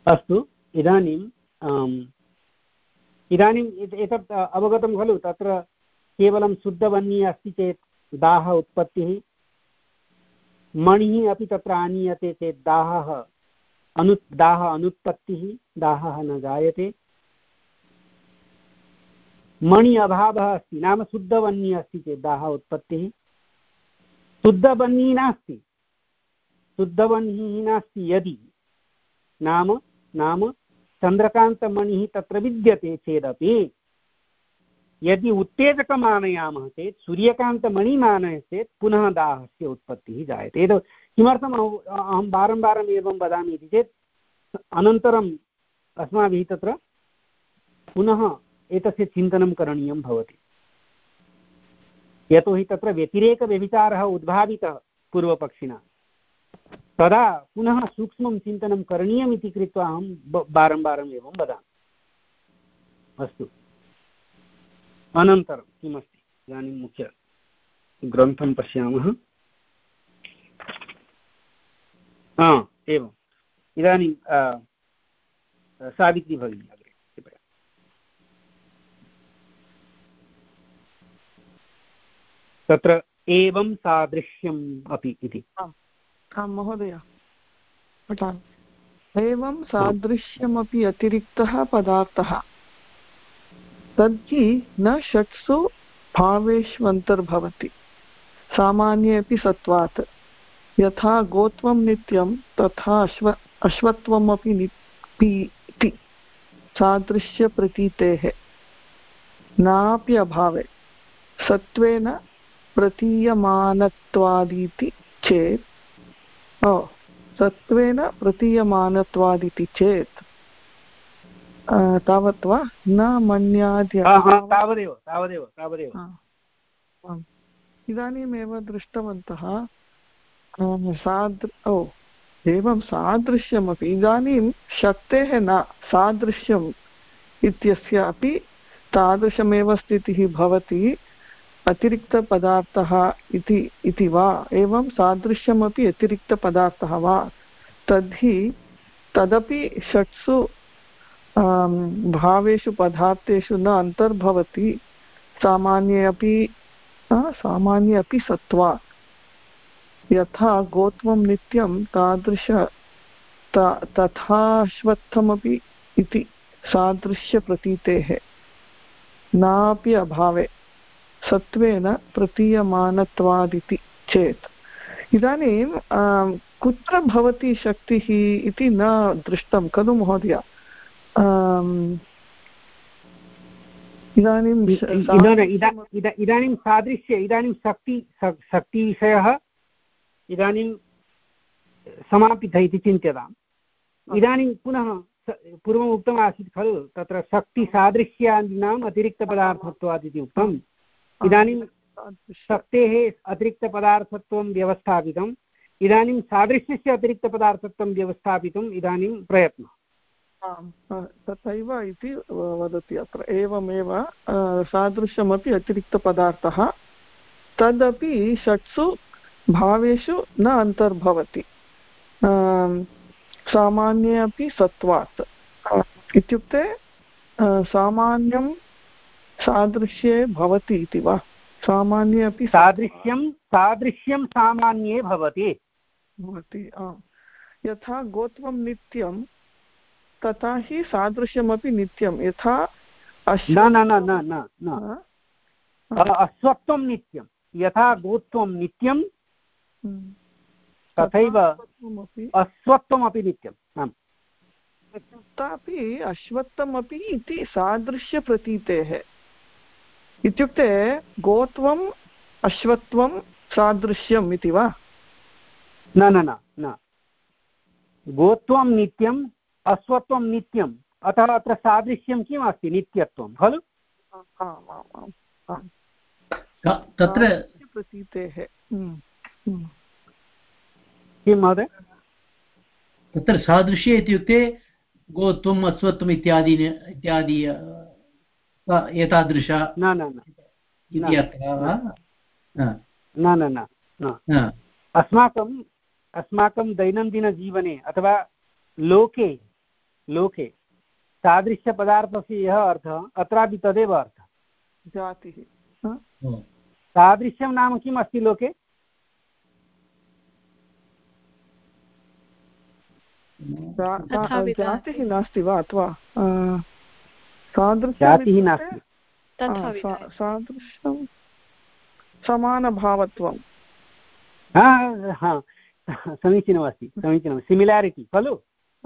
अस्तु इदानीम् इदानीम् एतत् अवगतं खलु तत्र केवलं शुद्धवह्निः अस्ति चेत् दाह उत्पत्तिः मणिः अपि तत्र आनीयते चेत् दाहः अनु दाह अनुत्पत्तिः दाहः न जायते मणि अभावः अस्ति नाम शुद्धवह्निः अस्ति चेत् दाह उत्पत्तिः शुद्धवह्निः नास्ति शुद्धवह्निः नास्ति यदि नाम नाम चन्द्रकान्तमणिः तत्र विद्यते चेदपि यदि उत्तेजकम् आनयामः चेत् सूर्यकान्तमणिम् आनयति चेत् पुनः दाहस्य उत्पत्तिः जायते। एतत् किमर्थम् अहं वारं वारम् एवं वदामि इति चेत् अनन्तरम् अस्माभिः तत्र पुनः एतस्य चिन्तनं करणीयं भवति यतोहि तत्र व्यतिरेकव्यभिचारः उद्भावितः पूर्वपक्षिणा तदा पुनः सूक्ष्मं चिन्तनं करणीयम् इति कृत्वा अहं वारं वारम् एवं वदामि। अस्तु अनन्तरं किमस्ति इदानीं मुख्यग्रन्थं पश्यामः। हा एवम् इदानीं सावित्री भगिनी अग्रे कृपया। तत्र एवं सादृश्यम् अपि इति आं महोदय पठामि। एवं सादृश्यमपि अतिरिक्तः पदार्थः तद्धि न षट्सु भावेष्वन्तर्भवति सामान्ये अपि सत्वात् यथा गोत्वं नित्यं तथा अश्व अश्वत्वमपि निति सादृश्यप्रतीतेः नापि अभावे सत्त्वेन प्रतीयमानत्वादिति चेत् ओ सत्त्वेन प्रतीयमानत्वादिति चेत् तावत् वा न मन्याद्य तावदेव तावदेव तावदेव इदानीमेव दृष्टवन्तः सादृ ओ एवं सादृश्यमपि इदानीं शक्तेः न सादृश्यम् इत्यस्य अपि तादृशमेव स्थितिः भवति अतिरिक्तपदार्थः इति इति वा एवं सादृश्यमपि अतिरिक्तपदार्थः वा तद्धि तदपि षट्सु भावेषु पदार्थेषु न अन्तर्भवति सामान्ये अपि सामान्ये अपि सत्त्वा यथा गोत्वं नित्यं तादृश तथाश्वत्थमपि इति सादृश्यप्रतीतेः नापि अभावे सत्त्वेन प्रतीयमानत्वादिति चेत् इदानीं कुत्र भवति शक्तिः इति न दृष्टं खलु महोदय। इदानीं इदानीं सादृश्य इदानीं शक्ति शक्तिविषयः इदानीं समापितः इति चिन्त्यताम्। इदानीं पुनः पूर्वम् उक्तमासीत् खलु तत्र शक्तिसादृश्यादीनाम् अतिरिक्तपदार्थत्वात् इति उक्तम्। इदानीं शक्तेः अतिरिक्तपदार्थत्वं व्यवस्थापितम् इदानीं सादृश्यस्य अतिरिक्तपदार्थत्वं व्यवस्थापितुम् इदानीं प्रयत्नः तथैव इति वदति अत्र एवमेव सादृश्यमपि अतिरिक्तपदार्थः तदपि षट्सु भावेषु न अन्तर्भवति सामान्ये अपि सत्त्वात् इत्युक्ते सामान्यं सादृश्ये भवति इति वा सामान्ये अपि सादृश्यं सादृश्यं सामान्ये भवति भवति यथा गोत्वं नित्यं तथा हि सादृश्यमपि नित्यं यथा न न न न न अश्वत्वं नित्यं यथा गोत्वं नित्यं तथैव अश्वत्वमपि नित्यम् तथापि अश्वत्थमपि इति सादृश्यप्रतीतेः इत्युक्ते गोत्वम् अश्वत्वं सादृश्यम् इति वा न न न न गोत्वं नित्यम् अश्वत्वं नित्यम् अतः अत्र सादृश्यं किम् अस्ति नित्यत्वं खलु तत्र प्रतीतेः किं महोदय तत्र सादृश्ये इत्युक्ते गोत्वम् अश्वत्वम् इत्यादि इत्यादि एतादृश न न न न न अस्माकम् अस्माकं दैनन्दिनजीवने अथवा लोके लोके सादृश्यपदार्थस्य यः अर्थः अत्रापि तदेव अर्थः जातिः। सादृश्यं नाम किम् अस्ति लोके? जातिः नास्ति वा अथवा सादृश्यं? जातिः नास्ति, सादृश्यं समानभावत्वं। हा हा समीचीनमस्ति, समीचीनं, सिमिल्यारिटि खलु।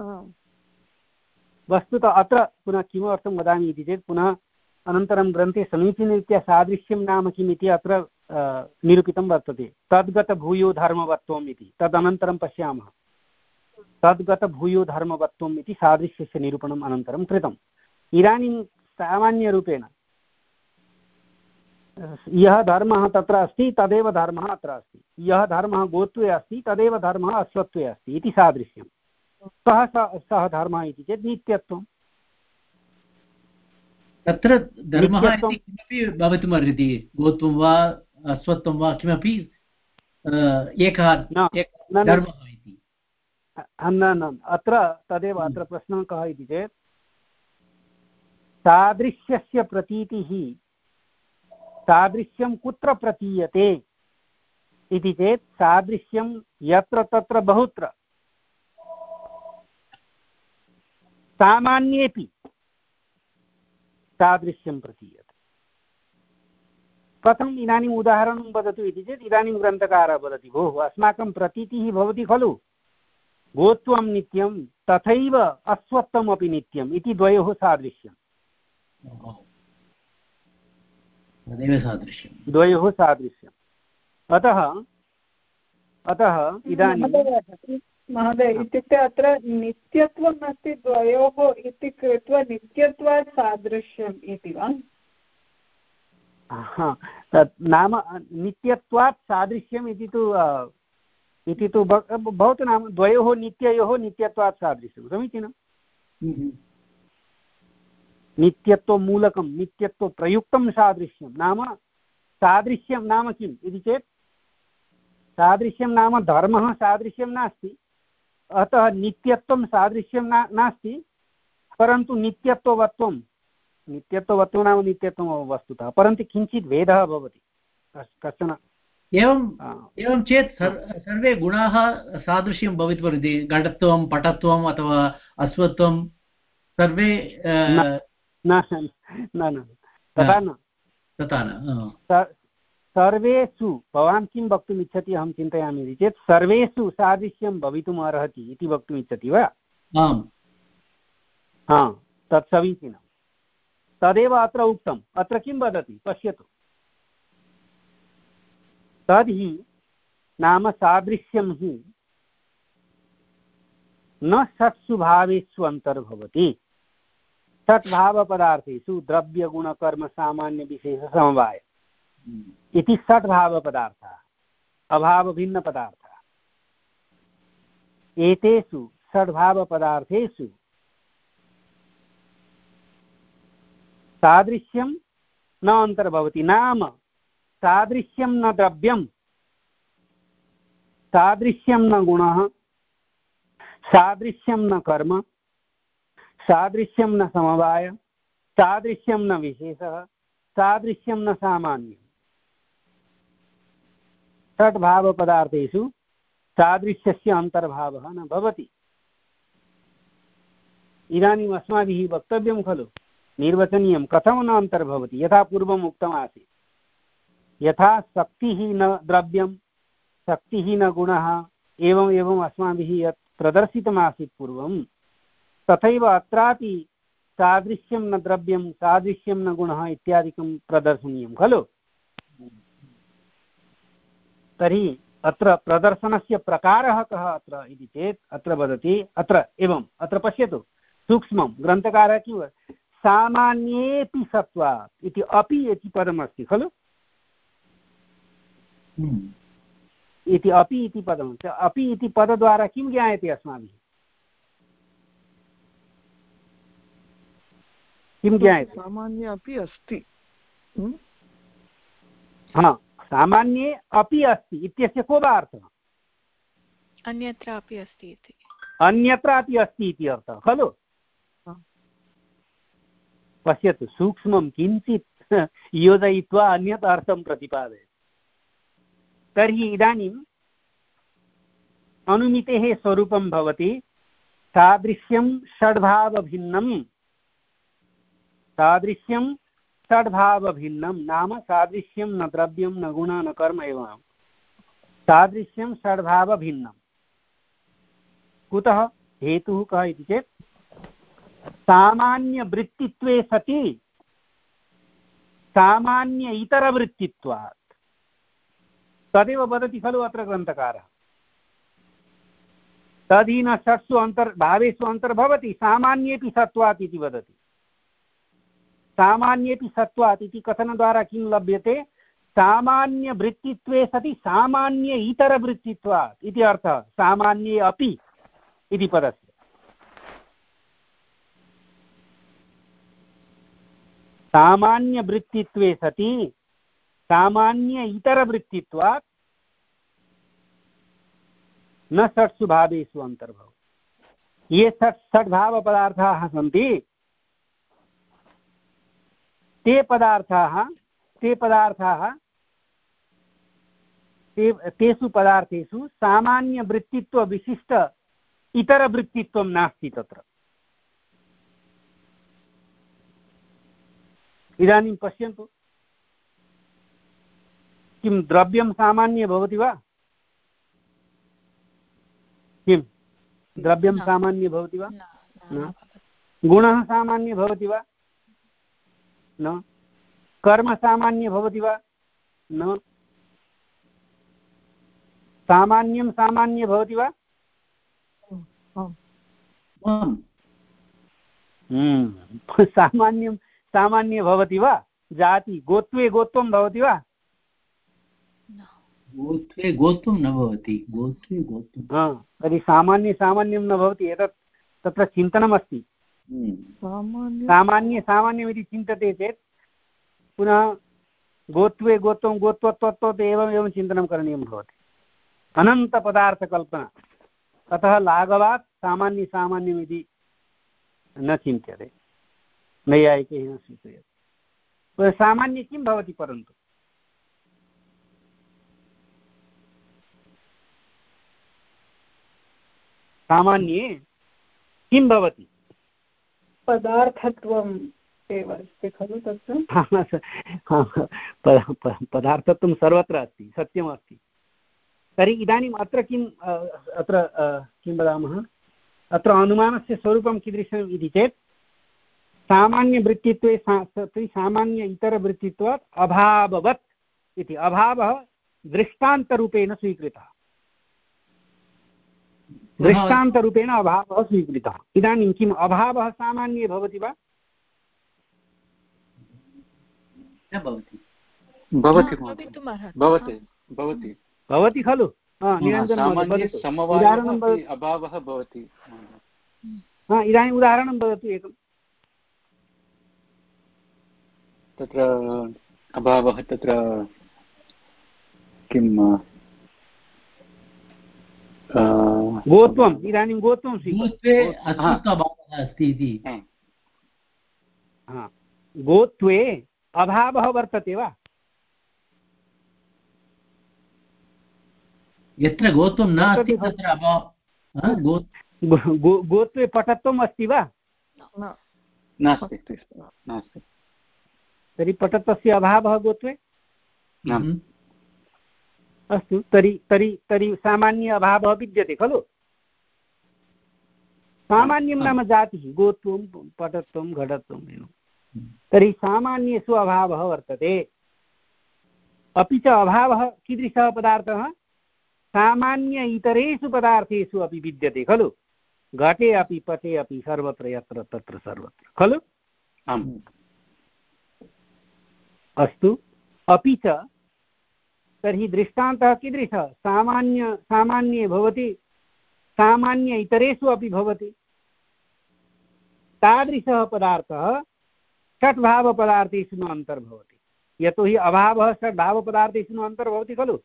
वस्तुतः अत्र पुनः किमर्थं वदामि इति चेत् पुनः अनन्तरं ग्रन्थे समीचीनरीत्या सादृश्यं नाम किम् इति अत्र निरूपितं वर्तते। तद्गतभूयो धर्मवत्वम् इति, तदनन्तरं पश्यामः। तद्गतभूयो धर्मवत्वम् इति सादृश्यस्य निरूपणम् अनन्तरं कृतम्। इदानीं सामान्यरूपेण यः धर्मः तत्र अस्ति तदेव धर्मः अत्र अस्ति, यः धर्मः गोत्वे अस्ति तदेव धर्मः अश्वत्वे अस्ति इति सादृश्यं। कः सः धर्मः इति चेत् नित्यत्वं। तत्र धर्मः इति किमपि भवितुमर्हति, गोत्वं वा अश्वत्वं वा किमपि एकः धर्मः इति न न अत्र तदेव। अत्र प्रश्नः कः इति चेत् सादृश्यस्य प्रतीतिः सादृश्यं कुत्र प्रतीयते इति चेत् सादृश्यं यत्र तत्र बहुत्र सामान्येपि सादृश्यं प्रतीयते। कथम्? इदानीम् उदाहरणं वदतु इति चेत् इदानीं ग्रन्थकारः वदति, भोः अस्माकं प्रतीतिः भवति खलु गोत्वं नित्यं तथैव अश्वत्थमपि नित्यम् इति द्वयोः सादृश्यं, द्वयोः सादृश्यम्। अतः अतः इदानीं महोदय इत्युक्ते अत्र नित्यत्वम् अस्ति द्वयोः इति कृत्वा नित्यत्वात् सादृश्यम् इति वा? तत् नाम नित्यत्वात् सादृश्यम् इति तु इति तु भवतु नाम द्वयोः नित्ययोः नित्यत्वात् सादृश्यं समीचीनं। नित्यत्वमूलकं नित्यत्वप्रयुक्तं सादृश्यं नाम सादृश्यं नाम किम् इति चेत् सादृश्यं नाम धर्मः सादृश्यं नास्ति, अतः नित्यत्वं सादृश्यं ना नास्ति, परन्तु नित्यत्ववत्वं नित्यत्ववत्वं नाम नित्यत्वं वस्तुतः, परन्तु किञ्चित् भेदः भवति कश्चन। एवं एवं चेत् सर्वे गुणाः सादृश्यं भवितुमर्हति, घटत्वं पटत्वम् अथवा अश्वत्वं सर्वे न न तथा न तथा न सर्वेषु भवान् किं वक्तुम् इच्छति अहं चिन्तयामि इति चेत् सर्वेषु सादृश्यं भवितुम् अर्हति इति वक्तुम् इच्छति वा? आम्, हा तत् समीचीनं, तदेव अत्र उक्तम्। अत्र किं वदति पश्यतु, तर्हि नाम सादृश्यं हि न षट्सु भावेषु अन्तर्भवति। षट् भावपदार्थेषु द्रव्यगुणकर्म सामान्यविशेषसमवाय इति षट् भावपदार्थाः, अभावभिन्नपदार्थाः। एतेषु षड्भावपदार्थेषु सादृश्यं न अन्तर्भवति, नाम सादृश्यं न द्रव्यं, सादृश्यं न गुणः, सादृश्यं न कर्म, सादृश्यं न समवाय, सादृश्यं न विशेषः, सादृश्यं न सामान्यम्। षट् भावपदार्थेषु सादृश्यस्य अन्तर्भावः न भवति। इदानीम् अस्माभिः वक्तव्यं खलु, निर्वचनीयं कथं न अन्तर्भवति। यथा पूर्वम् उक्तमासीत्, यथा शक्तिः न द्रव्यं, शक्तिः न गुणः, एवम् एवम् अस्माभिः यत् प्रदर्शितमासीत् पूर्वं, तथैव अत्रापि सादृश्यं न द्रव्यं, सादृश्यं न गुणः इत्यादिकं प्रदर्शनीयं खलु। तर्हि अत्र प्रदर्शनस्य प्रकारः कः अत्र इति चेत् अत्र वदति, अत्र एवम् अत्र पश्यतु सूक्ष्मं ग्रन्थकारः किं वदति, सामान्येऽपि सत्त्वात् इति अपि इति पदमस्ति खलु, इति अपि इति पदम्। अपि इति पदद्वारा किं ज्ञायते अस्माभिः, किं ज्ञायते? सामान्य अपि अस्ति। हा, सामान्ये अपि अस्ति इत्यस्य को वा अर्थः? अन्यत्रापि अस्ति इति। अन्यत्रापि अस्ति इति अर्थः खलु। पश्यतु सूक्ष्मं किञ्चित् योजयित्वा अन्यत् अर्थं प्रतिपादयति। तर्हि इदानीम् अनुमितेः स्वरूपं भवति सादृश्यं षड्भावभिन्नं, सादृश्यं षड्भावभिन्नं नाम सादृश्यं न द्रव्यं न गुण न कर्म एवं सादृश्यं षड्भावभिन्नं। कुतः? हेतुः कः इति चेत् सामान्यवृत्तित्वे सति सामान्य इतरवृत्तित्वात्। तदेव वदति खलु अत्र ग्रन्थकारः, तदीन षट्सु अन्तर्भावेषु अन्तर्भवति सामान्येपि सत्त्वात् इति वदति। सामान्येपि सत्त्वात् इति कथनद्वारा किं लभ्यते? सामान्यवृत्तित्वे सति सामान्य इतरवृत्तित्वात् इति अर्थः। सामान्ये अपि इति पदस्य सामान्यवृत्तित्वे सति सामान्य इतरवृत्तित्वात् न षट्सु भावेषु अन्तर्भवति। ये षट् षड्भावपदार्थाः सन्ति ते पदार्थाः ते पदार्थाः ते तेषु पदार्थेषु सामान्यवृत्तित्वविशिष्ट इतरवृत्तित्वं नास्ति तत्र। इदानीं पश्यन्तु, किं द्रव्यं सामान्य भवति वा? किं द्रव्यं सामान्य भवति वा? न। गुणः सामान्य भवति वा? न। कर्म सामान्य भवति वा? न। सामान्यं सामान्य भवति वा? सामान्यं सामान्य भवति वा? जाति गोत्वे गोत्वं भवति वा? गोत्वे गोत्वं न भवति। गोत्वे गोत्वं तर्हि सामान्य सामान्यं न भवति। एतत् तत्र चिन्तनमस्ति। सामान्य सामान्यमिति चिन्त्यते चेत् पुनः गोत्वे गोत्वं गोत्वत्वत्वत् एवम् एवं चिन्तनं करणीयं भवति। अनन्तपदार्थकल्पना। अतः लाघवात् सामान्य सामान्यमिति न चिन्त्यते, नैयायिकैः न स्वीक्रियते। सामान्य किं भवति? परन्तु सामान्ये किं भवति? पदार्थत्वम् एव अस्ति खलु तत्र। पदार्थत्वं सर्वत्र अस्ति, सत्यमस्ति। तर्हि इदानीम् अत्र किम् अत्र किं वदामः? अत्र अनुमानस्य स्वरूपं कीदृशम् इति चेत् सामान्यवृत्तित्वे सामान्य इतरवृत्तित्वात् अभाववत् इति। अभावः दृष्टान्तरूपेण स्वीकृतः। दृष्टान्तरूपेण अभावः स्वीकृतः। इदानीं किम् अभावः सामान्ये भवति वा? न भवति। भवति भवति भवति भवति खलु? अभावः भवति। इदानीम् उदाहरणं वदतु एकम्। तत्र अभावः तत्र किं गोत्वम्। इदानीं गोत्वं गोत्वे अभावः अस्ति इति। गोत्वे अभावः वर्तते वा? यत्र गोत्वं नास्ति तत्र अभावः। गोत्वे पटत्वम् अस्ति वा? नास्ति। तर्हि पटत्वस्य अभावः गोत्वे? अस्तु, तर्हि तर्हि तर्हि सामान्य अभावः विद्यते खलु? सामान्यं नाम जातिः, गोत्वं पटत्वं घटत्वम् एवं। तर्हि सामान्येषु अभावः वर्तते। अपि च अभावः कीदृशः पदार्थः? सामान्य इतरेषु पदार्थेषु अपि विद्यते खलु? घटे अपि पटे अपि सर्वत्र यत्र तत्र सर्वत्र खलु? अस्तु, अपि च तर्हि दृष्टान्तः कीदृशः? सामान्य सामान्ये भवति, सामान्य इतरेषु अपि भवति। तादृशः पदार्थः षट्भावपदार्थेषु न अन्तर्भवति। यतोहि अभावः षड्भावपदार्थेषु न अन्तर्भवति खलु?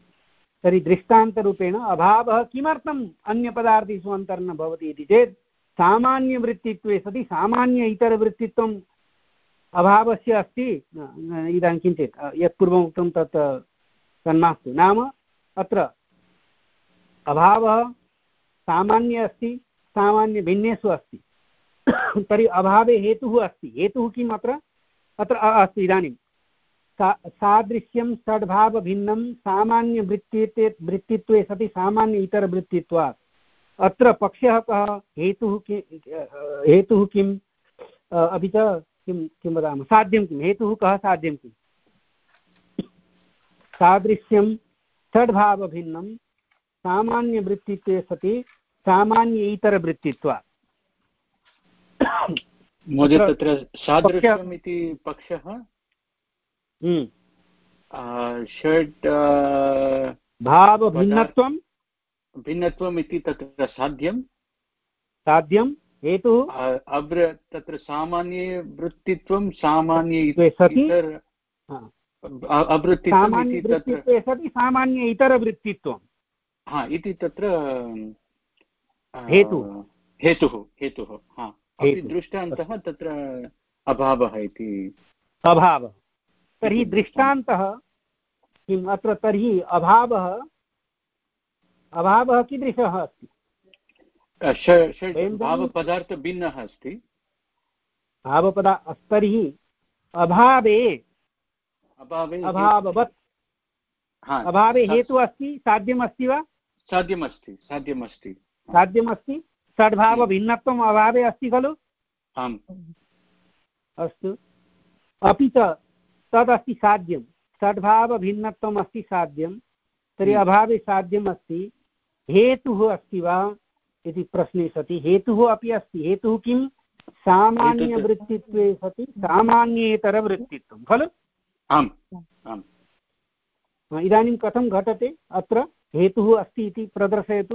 तर्हि दृष्टान्तरूपेण अभावः किमर्थम् अन्यपदार्थेषु अन्तर्न भवति इति चेत् सामान्यवृत्तित्वे सति सामान्य इतरवृत्तित्वम् अभावस्य अस्ति। इदानीं किञ्चित् यत् पूर्वम् उक्तं तत् तन्मास्तु। नाम अत्र अभावः सामान्य अस्ति, सामान्यभिन्नेषु अस्ति। तर्हि अभावे हेतुः अस्ति। हेतुः किम् अत्र अत्र अस्ति इदानीं सा सादृश्यं षड्भावभिन्नं सामान्यवृत्तित्वे वृत्तित्वे सति सामान्य इतरवृत्तित्वात्। अत्र पक्षः कः, हेतुः कि हेतुः किम्, अपि च किं किं वदामः, साध्यं किं, हेतुः कः, साध्यं किम्। सादृश्यं षड्भावभिन्नं सामान्यवृत्तित्वे सति सामान्य इतरवृत्तित्वात्। महोदय तत्र सादृश्यम् इति पक्षः षड् भावभिन्नत्वं भिन्नत्वम् इति तत्र साध्यं साध्यं हेतुः अब्र तत्र सामान्ये वृत्तित्वं सामान्य सति अवृत्तित्वं सति सामान्य इतरवृत्तित्वं हा इति तत्र हेतुः हेतुः हेतुः हा अपि दृष्टान्तः तत्र अभावः इति अभावः। तर्हि दृष्टान्तः किम् अत्र, तर्हि अभावः अभावः कीदृशः अस्ति, भावपदार्थः भिन्नः अस्ति। भावपदा तर्हि अभावे अभावे अभाववत् अभावे हेतुः अस्ति, साध्यम् अस्ति वा, साध्यमस्ति साध्यमस्ति साध्यमस्ति। षड्भावभिन्नत्वम् अभावे अस्ति खलु। आम् अस्तु। अपि च तदस्ति साध्यं, षड्भावभिन्नत्वम् अस्ति साध्यं। तर्हि अभावे साध्यम् अस्ति, हेतुः अस्ति वा इति प्रश्ने सति हेतुः अपि अस्ति। हेतुः किं, सामान्यवृत्तित्वे सति सामान्येतरवृत्तित्वं खलु। आम् आम्। इदानीं कथं घटते, अत्र हेतुः अस्ति इति प्रदर्शयतु।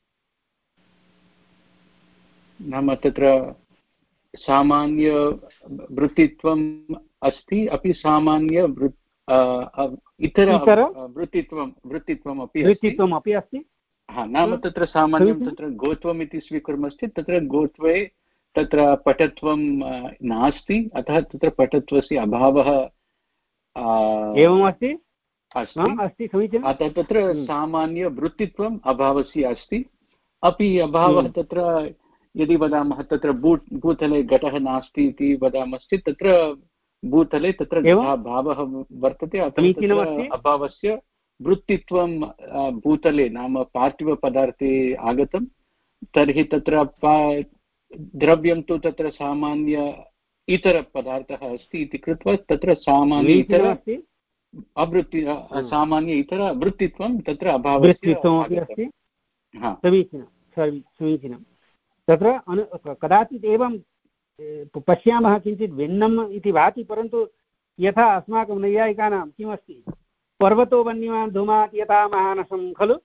नाम तत्र सामान्य वृत्तित्वम् अस्ति, अपि सामान्य इतर वृत्तित्वं वृत्तित्वम् अपि वृत्तित्वम् अपि अस्ति। हा नाम तत्र सामान्यं तत्र गोत्वम् इति स्वीकुर्मश्चेत् तत्र गोत्वे तत्र पटत्वं नास्ति, अतः तत्र पटत्वस्य अभावः एवमस्ति अस्ति। अतः तत्र सामान्यवृत्तित्वम् अभावस्य अस्ति। अपि अभावः तत्र यदि वदामः तत्र भू भूतले घटः नास्ति इति वदामश्चेत् तत्र भूतले तत्र भावः वर्तते, अतः तत्र अभावस्य वृत्तित्वं भूतले नाम पार्थिवपदार्थे आगतं। तर्हि तत्र द्रव्यं तु तत्र सामान्य इतरपदार्थः अस्ति इति कृत्वा तत्र सामान्य इतर अवृत्ति सामान्य इतर वृत्तित्वं तत्र अभावस्य अस्ति। समीचीनं समीचीनं। तत्र अनु कदाचित् एवं पश्यामः, किञ्चित् भिन्नम् इति भाति, परन्तु यथा अस्माकं नैयायिकानां किमस्ति, पर्वतो वह्निमान् धूमात् यथा महानसं खलु।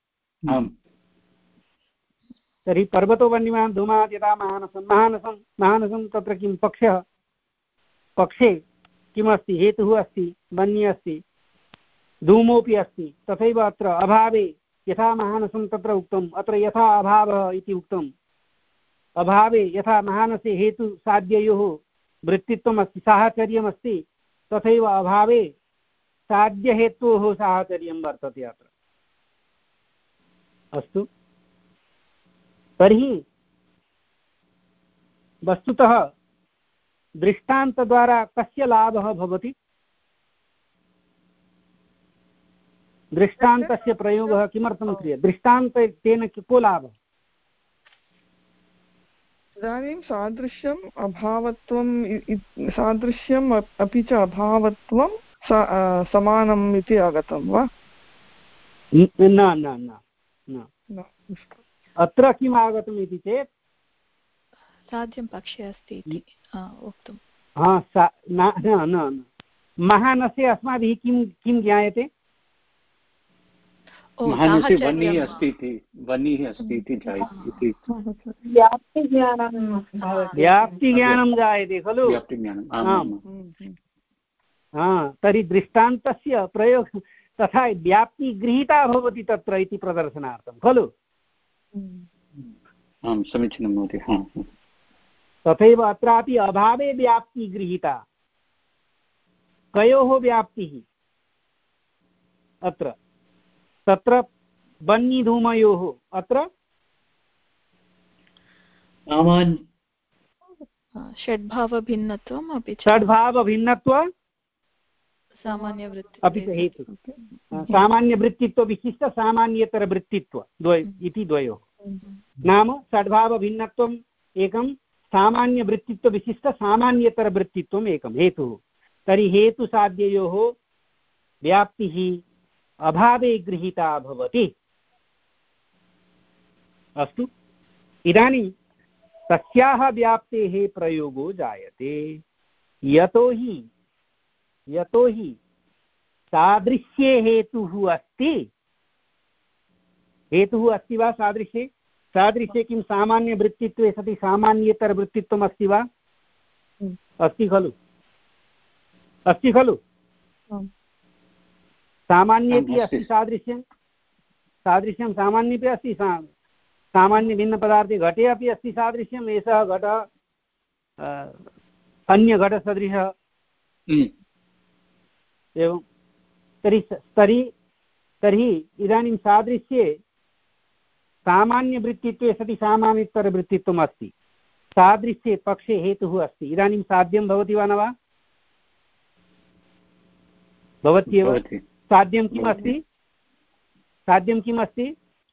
तर्हि पर्वतो वह्निमान् धूमात् यथा महानसं महानसं महानसं तत्र किं पक्षः, पक्षे किमस्ति, हेतुः अस्ति, वह्निः अस्ति, धूमोऽपि अस्ति। तथैव अत्र अभावे यथा महानसं तत्र उक्तम्, अत्र यथा अभावः इति उक्तम्। अभावे यथा महानसे हेतु साध्ययोः वृत्तित्वम् अस्ति, साहचर्यमस्ति, तथैव अभावे साध्यहेतोः साहचर्यं वर्तते अत्र। अस्तु। तर्हि वस्तुतः दृष्टान्तद्वारा कस्य लाभः भवति, दृष्टान्तस्य प्रयोगः किमर्थं क्रियते, दृष्टान्ते तेन को लाभः। इदानीं सादृश्यम् अभावत्वं सादृश्यम् अपि च अभावत्वं समानम् इति आगतं वा? न न न अत्र किम् आगतम् इति चेत् साध्यं पक्षे अस्ति इति उक्तं। हा न न महानसे अस्माभिः किं किं ज्ञायते, महानसे वह्निः अस्ति इति वह्निः अस्ति इति जायते, व्याप्तिज्ञानं जायते खलु। हा तर्हि दृष्टान्तस्य प्रयोग तथा व्याप्ति गृहीता भवति तत्र इति प्रदर्शनार्थं खलु। आं समीचीनं महोदय। हा तथैव अत्रापि अभावे व्याप्तिः गृहीता। कयोः व्याप्तिः अत्र? तत्र बन्निधूमयोः, अत्र षड्भावभिन्नत्वम् अपि च षड्भावभिन्नत्व सामान्यवृत्तित्व अपि च हेतु सामान्यवृत्तित्वविशिष्ट सामान्येतरवृत्तित्व द्वय इति द्वयोः। नाम षड्भावभिन्नत्वम् एकं, सामान्यवृत्तित्वविशिष्ट सामान्येतरवृत्तित्वम् एकं हेतुः। तर्हि हेतुसाध्ययोः व्याप्तिः अभावे गृहीता भवति। अस्तु, इदानीं तस्याः व्याप्तेः प्रयोगो जायते। यतोहि यतोहि सादृश्ये हेतुः अस्ति। हेतुः अस्ति वा सादृश्ये? सादृश्ये किं सामान्यवृत्तित्वे सति सामान्येतरवृत्तित्वम् अस्ति वा? अस्ति खलु? अस्ति खलु? सामान्येपि अस्ति सादृश्यं। सादृश्यं सामान्येपि अस्ति। सामान्यभिन्नपदार्थे घटे अपि अस्ति सादृश्यम्। एषः घटः अन्यघटसदृशः। एवं तर्हि तर्हि तर्हि इदानीं सादृश्ये सामान्यवृत्तित्वे सति सामान्येतरवृत्तित्वम् अस्ति। सादृश्ये पक्षे हेतुः अस्ति। इदानीं साध्यं भवति वा न वा? भवत्येव। साध्यं किम् अस्ति? साध्यं किम् अस्ति?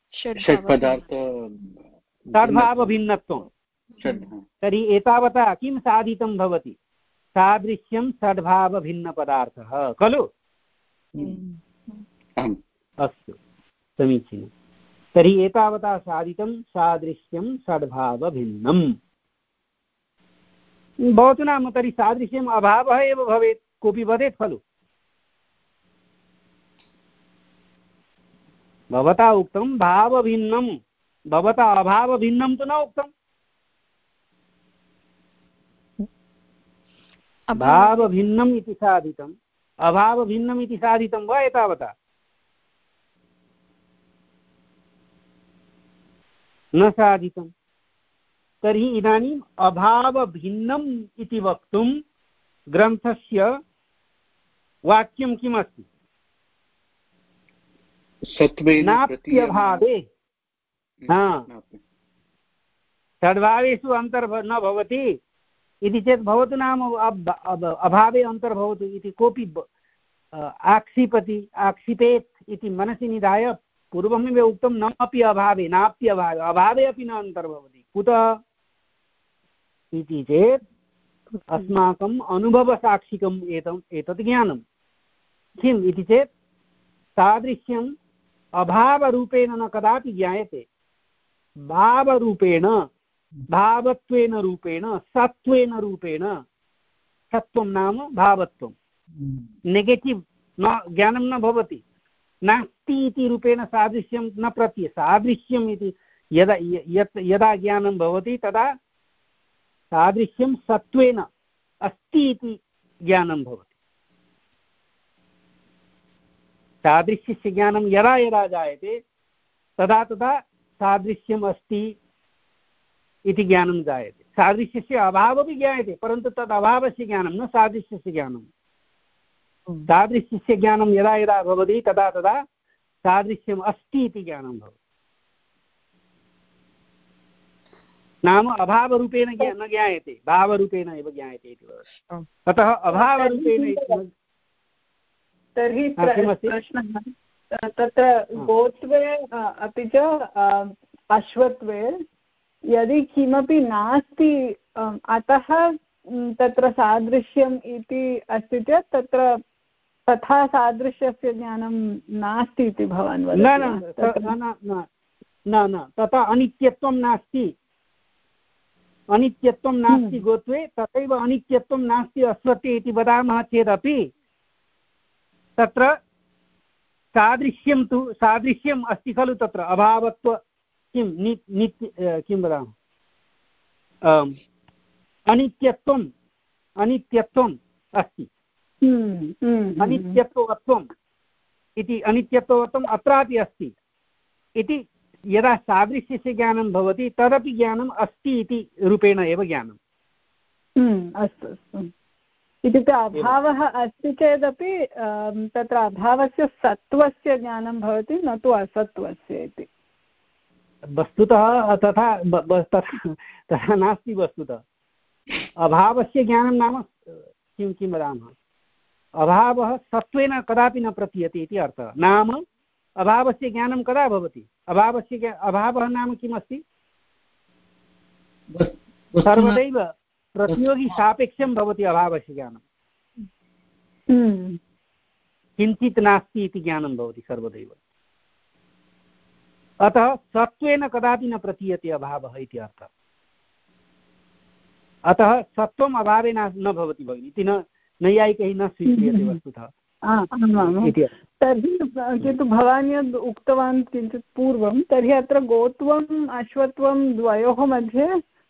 षड्भावभिन्नत्वं। तर्हि एतावता किं साधितं भवति? सादृश्यं षड्भावभिन्नपदार्थः खलु? अस्तु, समीचीनं। तर्हि एतावता साधितं सादृश्यं षड्भावभिन्नम्। भवतु नाम तर्हि सादृश्यम् अभावः एव भवेत्, कोऽपि वदेत् खलु? भवता उक्तं भावभिन्नं, भवता अभावभिन्नं तु न उक्तम्। भावभिन्नम् इति साधितम्, अभावभिन्नम् इति साधितं वा एतावता? न साधितं। तर्हि इदानीम् अभावभिन्नम् इति वक्तुं ग्रन्थस्य वाक्यं किमस्ति? नाप्यभावे। षड्भावेषु अन्तर्भ न भवति इति चेत् भवतु नाम अभावे अन्तर्भवतु इति कोऽपि आक्षिपति आक्षिपेत् इति मनसि निधाय पूर्वमेव उक्तं न अपि अभावे, नाप्यभावे, अभावे अपि न अन्तर्भवति। कुतः इति चेत् अस्माकम् अनुभवसाक्षिकम् एतम् एतत् ज्ञानं। किम् इति चेत् सादृश्यम् अभावरूपेण न कदापि ज्ञायते। भावरूपेण, भावत्वेन रूपेण, सत्त्वेन रूपेण। सत्त्वं नाम भावत्वं। नेगेटिव् न ज्ञानं न भवति। नास्ति इति रूपेण सादृश्यं न प्रतीयते। सादृश्यम् इति यदा यत् यदा ज्ञानं भवति तदा सादृश्यं सत्त्वेन अस्ति इति ज्ञानं भवति। सादृश्यस्य ज्ञानं यदा यदा जायते तदा तदा सादृश्यम् अस्ति इति ज्ञानं जायते। सादृश्यस्य अभावः ज्ञायते, परन्तु तद् अभावस्य ज्ञानं न सादृश्यस्य ज्ञानं। सादृश्यस्य ज्ञानं यदा यदा भवति तदा तदा सादृश्यम् अस्ति इति ज्ञानं भवति। नाम अभावरूपेण न ज्ञायते, भावरूपेण एव ज्ञायते इति वदति। अतः अभावरूपेण तर्हि प्रश्नः तत्र गोत्वे अपि च अश्वत्वे यदि किमपि नास्ति अतः तत्र सादृश्यम् इति अस्ति चेत् तत्र तथा सादृश्यस्य ज्ञानं नास्ति इति भवान् वदति। न न न तथा अनित्यत्वं नास्ति। अनित्यत्वं नास्ति गोत्वे, तथैव अनित्यत्वं नास्ति अश्वत्वे इति वदामः चेदपि तत्र सादृश्यं तु सादृश्यम् अस्ति खलु। तत्र अभावत्व किं नित्य किं वदामः अनित्यत्वम् अनित्यत्वम् अस्ति। अनित्यत्वत्वम् इति अनित्यत्वत्वम् अत्रापि अस्ति इति यदा सादृश्यस्य ज्ञानं भवति तदपि ज्ञानम् अस्ति इति रूपेण एव ज्ञानम्। अस्तु अस्तु। इत्युक्ते अभावः अस्ति चेदपि तत्र अभावस्य सत्त्वस्य ज्ञानं भवति, न तु असत्त्वस्य इति। वस्तुतः तथा तथा नास्ति। वस्तुतः अभावस्य ज्ञानं नाम किं किं वदामः, अभावः सत्त्वेन कदापि न प्रतीयते इति अर्थः। नाम अभावस्य ज्ञानं कदा भवति? अभावस्य अभावः नाम किम् अस्ति? सर्वदैव प्रतियोगी सापेक्षं भवति अभावस्य ज्ञानं। किञ्चित् नास्ति इति ज्ञानं भवति सर्वदैव। अतः सत्त्वेन कदापि न प्रतीयते अभावः इति अर्थः। अतः सत्त्वम् अभावे न भवति भगिनि इति न नैयायिकैः न स्वीक्रियते वस्तुतः। तर्हि किन्तु भवान् यद् उक्तवान् किञ्चित् पूर्वं, तर्हि अत्र गोत्वम् अश्वत्वं द्वयोः मध्ये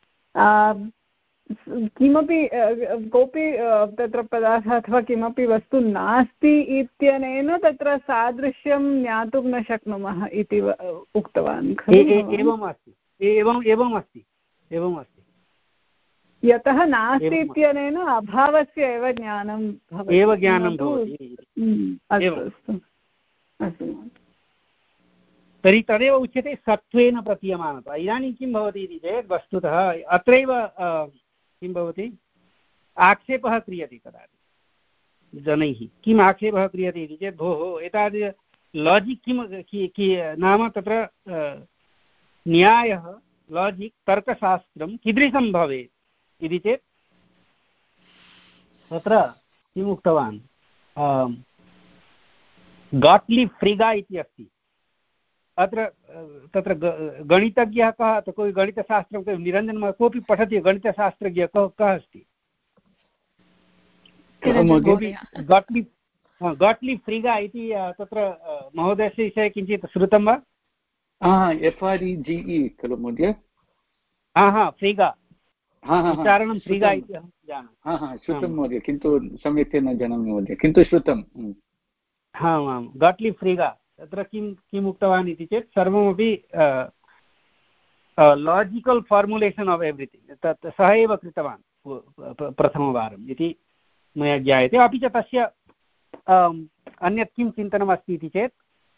किमपि कोऽपि तत्र पदार्थः अथवा किमपि वस्तु नास्ति इत्यनेन तत्र सादृश्यं ज्ञातुं न शक्नुमः इति उक्तवान् खलु? एवम् अस्ति, एवम् एवम् अस्ति, एवम् अस्ति। यतः नास्ति इत्यनेन अभावस्य एव ज्ञानं भवति, एव ज्ञानं भवति। अस्तु अस्तु। तर्हि तदेव उच्यते सत्त्वेन प्रतीयमानता। इदानीं किं भवति इति चेत् वस्तुतः अत्रैव किं भवति, आक्षेपः क्रियते कदापि जनैः। किम् आक्षेपः क्रियते इति चेत् भोः एतादृश लाजिक् किं नाम तत्र न्यायः लाजिक् तर्कशास्त्रं कीदृशं भवेत् इति चेत् तत्र किम् उक्तवान्, गाट्लिब् फ्रिगा इति अस्ति। अत्र तत्र गणितज्ञः कः, कोऽपि गणितशास्त्रं निरञ्जन कोऽपि पठति गणितशास्त्रज्ञः कः कः अस्ति? गाट्लिब् गाट्लिब् फ्रिगा इति तत्र महोदयस्य विषये किञ्चित् श्रुतं वा? एफ् आर् इ जि इ खलु महोदय? हा हा फ्रिगा, उच्चारणं फ्रिगा इति अहं जानामि। श्रुतं महोदय, किन्तु सम्यक् न जानामि महोदय, किन्तु श्रुतं। हा आम्, गाट्लिब् फ्रिगा तत्र किं किम् उक्तवान् इति चेत् सर्वमपि लाजिकल् फार्मुलेशन् आफ् एव्रिथिङ्ग् तत् सः एव कृतवान् प्रथमवारम् इति मया ज्ञायते। अपि च तस्य अन्यत् किं चिन्तनम् अस्ति इति चेत्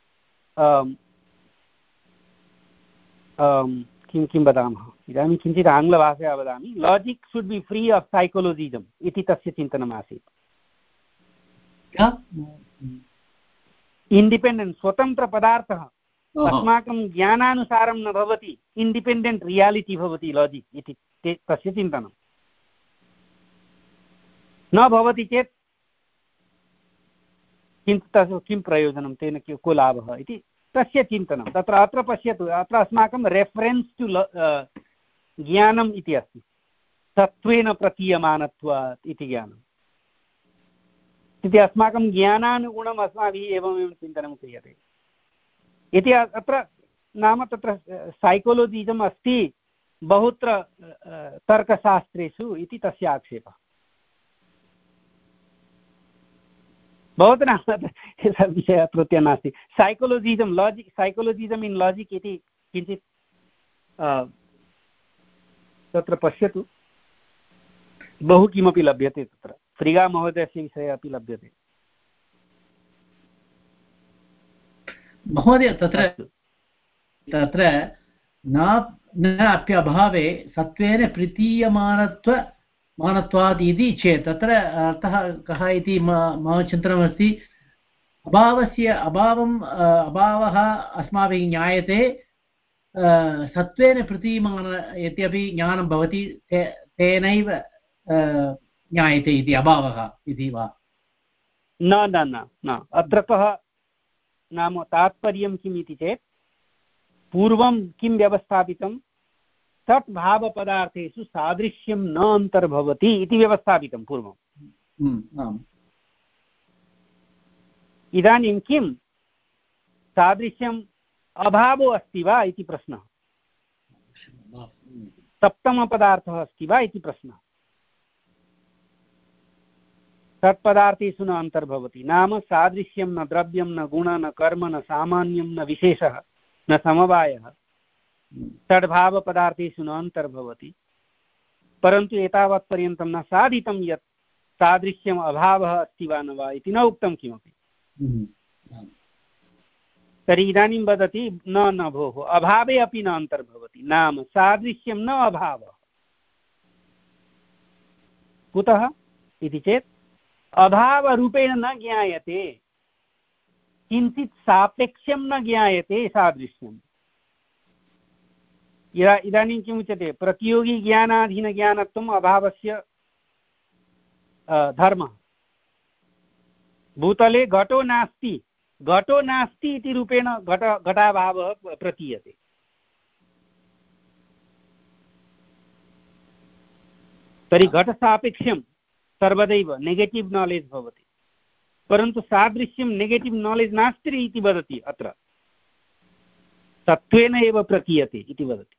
किं किं वदामः, इदानीं किञ्चित् आङ्ग्लभाषया वदामि, logic should be free of psychologism इति तस्य चिन्तनम् आसीत्। इण्डिपेण्डेण्ट् स्वतन्त्रपदार्थः अस्माकं ज्ञानानुसारं न भवति, इण्डिपेण्डेण्ट् रियालिटि भवति लाजिक् इति तस्य चिन्तनं। न भवति चेत् किं तस्य किं प्रयोजनं, तेन को लाभः इति तस्य चिन्तनं। तत्र अत्र पश्यतु, अत्र अस्माकं रेफरेन्स् टु ज्ञानम् इति अस्ति, सत्त्वेन प्रतीयमानत्वात् इति ज्ञानम् इति अस्माकं ज्ञानानुगुणम् अस्माभिः एवमेव चिन्तनं क्रियते इति अत्र नाम तत्र सैकोलजिजम् अस्ति बहुत्र तर्कशास्त्रेषु इति तस्य आक्षेपः। भवतु नाम विषयः कृत्य नास्ति, psychologism logic psychologism in logic इति किञ्चित् तत्र पश्यतु, बहु किमपि लभ्यते तत्र। फ्रिगा महोदयस्य विषये अपि लभ्यते महोदय। तत्र तत्र न न अप्यभावे सत्त्वेन प्रतीयमानत्व मानत्वात् इति चेत् तत्र अर्थः कः इति मम चिन्तनमस्ति। अभावस्य अभावम् अभावः अस्माभिः ज्ञायते, सत्त्वेन प्रतीयमान यद्यपि ज्ञानं भवति तेनैव ज्ञायते इति अभावः इति वा? न न न न अत्र कः नाम तात्पर्यं किम् इति चेत् पूर्वं किं व्यवस्थापितं, तत् भावपदार्थेषु सादृश्यं न अन्तर्भवति इति व्यवस्थापितं पूर्वम्। इदानीं किं सादृश्यम् अभावो अस्ति वा इति प्रश्नः, सप्तमपदार्थः अस्ति वा इति प्रश्नः। तत्पदार्थेषु न अन्तर्भवति, नाम सादृश्यं न द्रव्यं न गुण न कर्म न सामान्यं न विशेषः न समवायः षड्भावपदार्थेषु न अन्तर्भवति, परन्तु एतावत्पर्यन्तं न साधितं यत् तादृश्यम् अभावः अस्ति वा न वा इति न उक्तं किमपि। तर्हि इदानीं वदति न न भोः अभावे अपि न अन्तर्भवति, नाम सादृश्यं न अभावः। कुतः इति चेत् अभावरूपेण न ज्ञायते, किञ्चित् सापेक्ष्यं न ज्ञायते सादृश्यम्। इदा इदानीं किम् उच्यते, प्रतियोगिज्ञानाधीनज्ञानत्वम् अभावस्य धर्मः। भूतले घटो नास्ति, घटो नास्ति इति रूपेण घट घटाभावः प्रतीयते। तर्हि घटसापेक्ष्यं सर्वदैव नेगेटिव् नालेज् भवति, परन्तु सादृश्यं नेगेटिव् नालेज् नास्ति इति वदति, अत्र तत्त्वेन एव प्रतीयते इति वदति।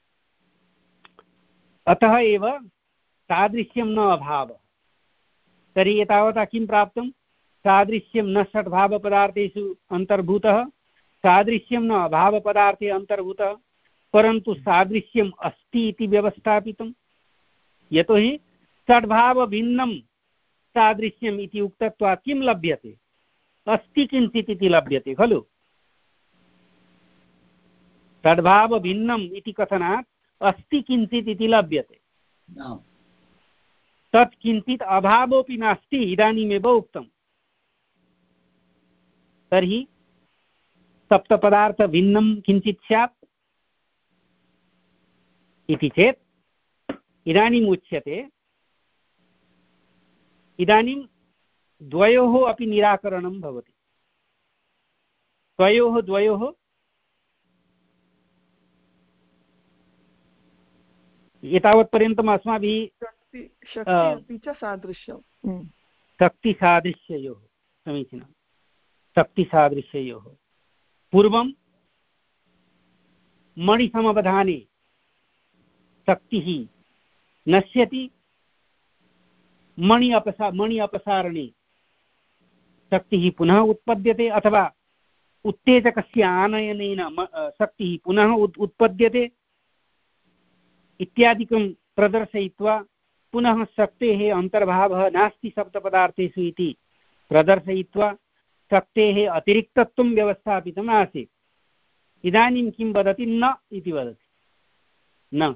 अतः एव सादृश्यं न अभावः। तर्हि एतावता किं प्राप्तं, सादृश्यं न षड्भावपदार्थेषु अन्तर्भूतः, सादृश्यं न अभावपदार्थे अन्तर्भूतः, परन्तु सादृश्यम् अस्ति इति व्यवस्थापितं। यतोहि षड्भावभिन्नं सादृश्यम् इति उक्तत्वात् किं लभ्यते, अस्ति किञ्चित् इति लभ्यते खलु। षड्भावभिन्नम् इति कथनात् अस्ति किञ्चित् इति लभ्यते। तत् किञ्चित् अभावोऽपि नास्ति, इदानीमेव उक्तम्। तर्हि सप्तपदार्थभिन्नं किञ्चित् स्यात् इति चेत् इदानीम् उच्यते, इदानीं द्वयोः अपि निराकरणं भवति। द्वयोः द्वयोः एतावत्पर्यन्तम् अस्माभिः शक्तिसादृश्ययोः, समीचीनं, शक्तिसादृश्ययोः पूर्वं मणिसमवधाने शक्तिः नश्यति, मणि अपसा मणि अपसारणे शक्तिः पुनः उत्पद्यते, अथवा उत्तेजकस्य आनयनेन शक्तिः पुनः उत्पद्यते इत्यादिकं प्रदर्शयित्वा पुनः शक्तेः अन्तर्भावः नास्ति सप्तपदार्थेषु इति प्रदर्शयित्वा शक्तेः अतिरिक्तत्वं व्यवस्थापितम् आसीत्। इदानीं किं वदति, न इति वदति। न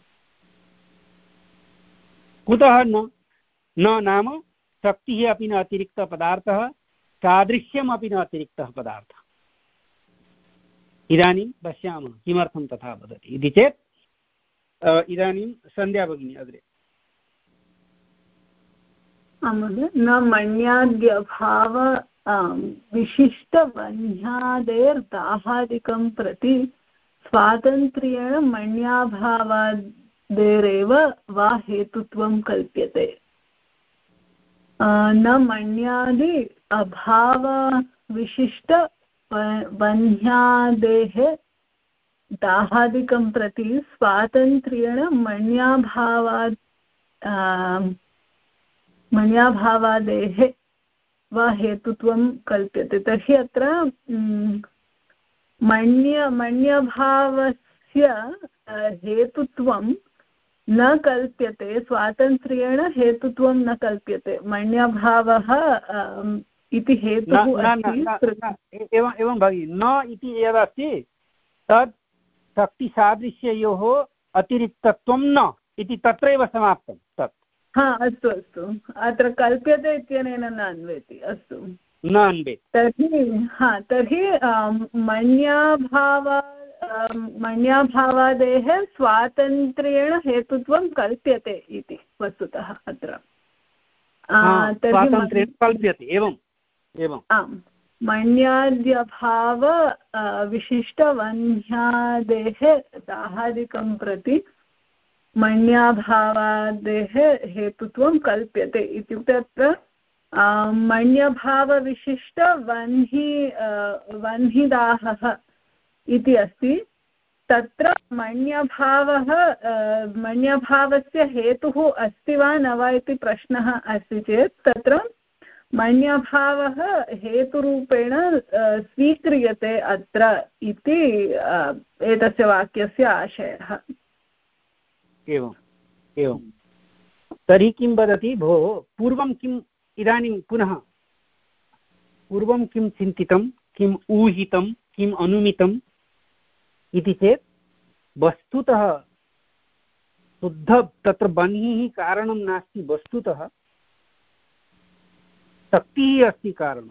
कुतः न न नाम शक्तिः अपि न अतिरिक्तपदार्थः, सादृश्यमपि न अतिरिक्तः पदार्थः। इदानीं पश्यामः किमर्थं तथा वदति इति चेत् इदानीं सन्ध्या भगिनी अग्रे। न मण्याद्यभाव विशिष्टवह्न्यादेर्दाहादिकं प्रति स्वातन्त्र्येण मण्याभावादेरेव वा हेतुत्वं कल्प्यते। न मण्यादि अभाव विशिष्ट वह्न्यादेः दाहादिकं प्रति स्वातन्त्र्येण मण्याभावाद् मण्याभावादेः वा हेतुत्वं कल्प्यते। तर्हि अत्र मण्य मण्यभावस्य हेतुत्वं न कल्प्यते, स्वातन्त्र्येण हेतुत्वं न कल्प्यते। मण्यभावः इति हेतुः अस्ति। एवं एवं भगिनि, न इति यदस्ति तत् शक्तिसादृश्ययोः अतिरिक्तत्वं न इति तत्रैव समाप्तं तत्। हा अस्तु अस्तु, अत्र कल्प्यते इत्यनेन न अन्वेति। अस्तु, न अन्वेति। तर्हि हा तर्हि मण्याभाव मण्याभावादेः स्वातन्त्र्येण हेतुत्वं कल्प्यते इति वस्तुतः अत्र स्वातन्त्र्येण कल्प्यते। एवं एवम् आम्, मण्याद्यभाव विशिष्टवह्न्यादेः दाहादिकं प्रति मण्याभावादेः हेतुत्वं कल्प्यते। इत्युक्ते अत्र मण्यभावविशिष्टवह्नि वह्निदाहः इति अस्ति। तत्र मण्यभावः मण्यभावस्य हेतुः अस्ति वा न वा इति प्रश्नः अस्ति चेत् तत्र मण्यभावः हेतुरूपेण स्वीक्रियते अत्र इति एतस्य वाक्यस्य आशयः। एवम् एवं तर्हि किं वदति भोः, पूर्वं किम् इदानीं पुनः पूर्वं किं चिन्तितं, किम् ऊहितं, किम् अनुमितम् इति चेत् वस्तुतः शुद्ध तत्र बन्हिः कारणं नास्ति, वस्तुतः शक्तिः अस्ति कारणं।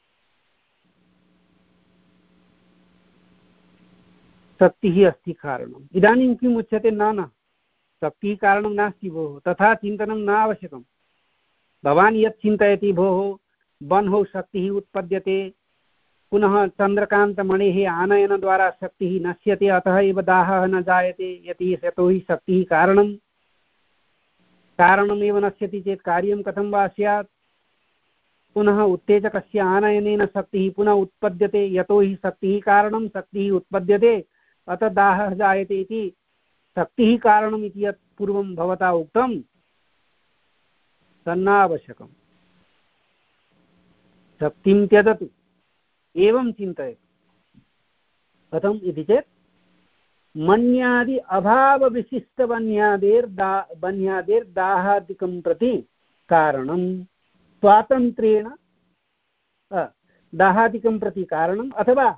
शक्तिः अस्ति कारणम्। इदानीं किम् उच्यते, न न शक्तिः कारणं नास्ति भोः, तथा चिन्तनं न आवश्यकं। भवान् यत् चिन्तयति भोः बन्हौ शक्तिः उत्पद्यते, पुनः चन्द्रकान्तमणेः आनयनद्वारा शक्तिः नश्यते, अतः एव दाहः न जायते, यति यतोहि शक्तिः कारणं कारणमेव नश्यति चेत् कार्यं कथं वा स्यात्। पुनः उत्तेजकस्य आनयनेन शक्तिः पुनः उत्पद्यते, यतोहि शक्तिः कारणं, शक्तिः उत्पद्यते, अतः दाहः जायते इति शक्तिः कारणम् इति यत् पूर्वं भवता उक्तं तन्नावश्यकम्। शक्तिं त्यजतु, एवं चिन्तयतु। कथम् इति चेत् मन्यादि अभावविशिष्टबन्यादेर्दा बन्यादेर्दाहादिकं प्रति कारणं स्वातन्त्र्येण दाहादिकं प्रति कारणम् अथवा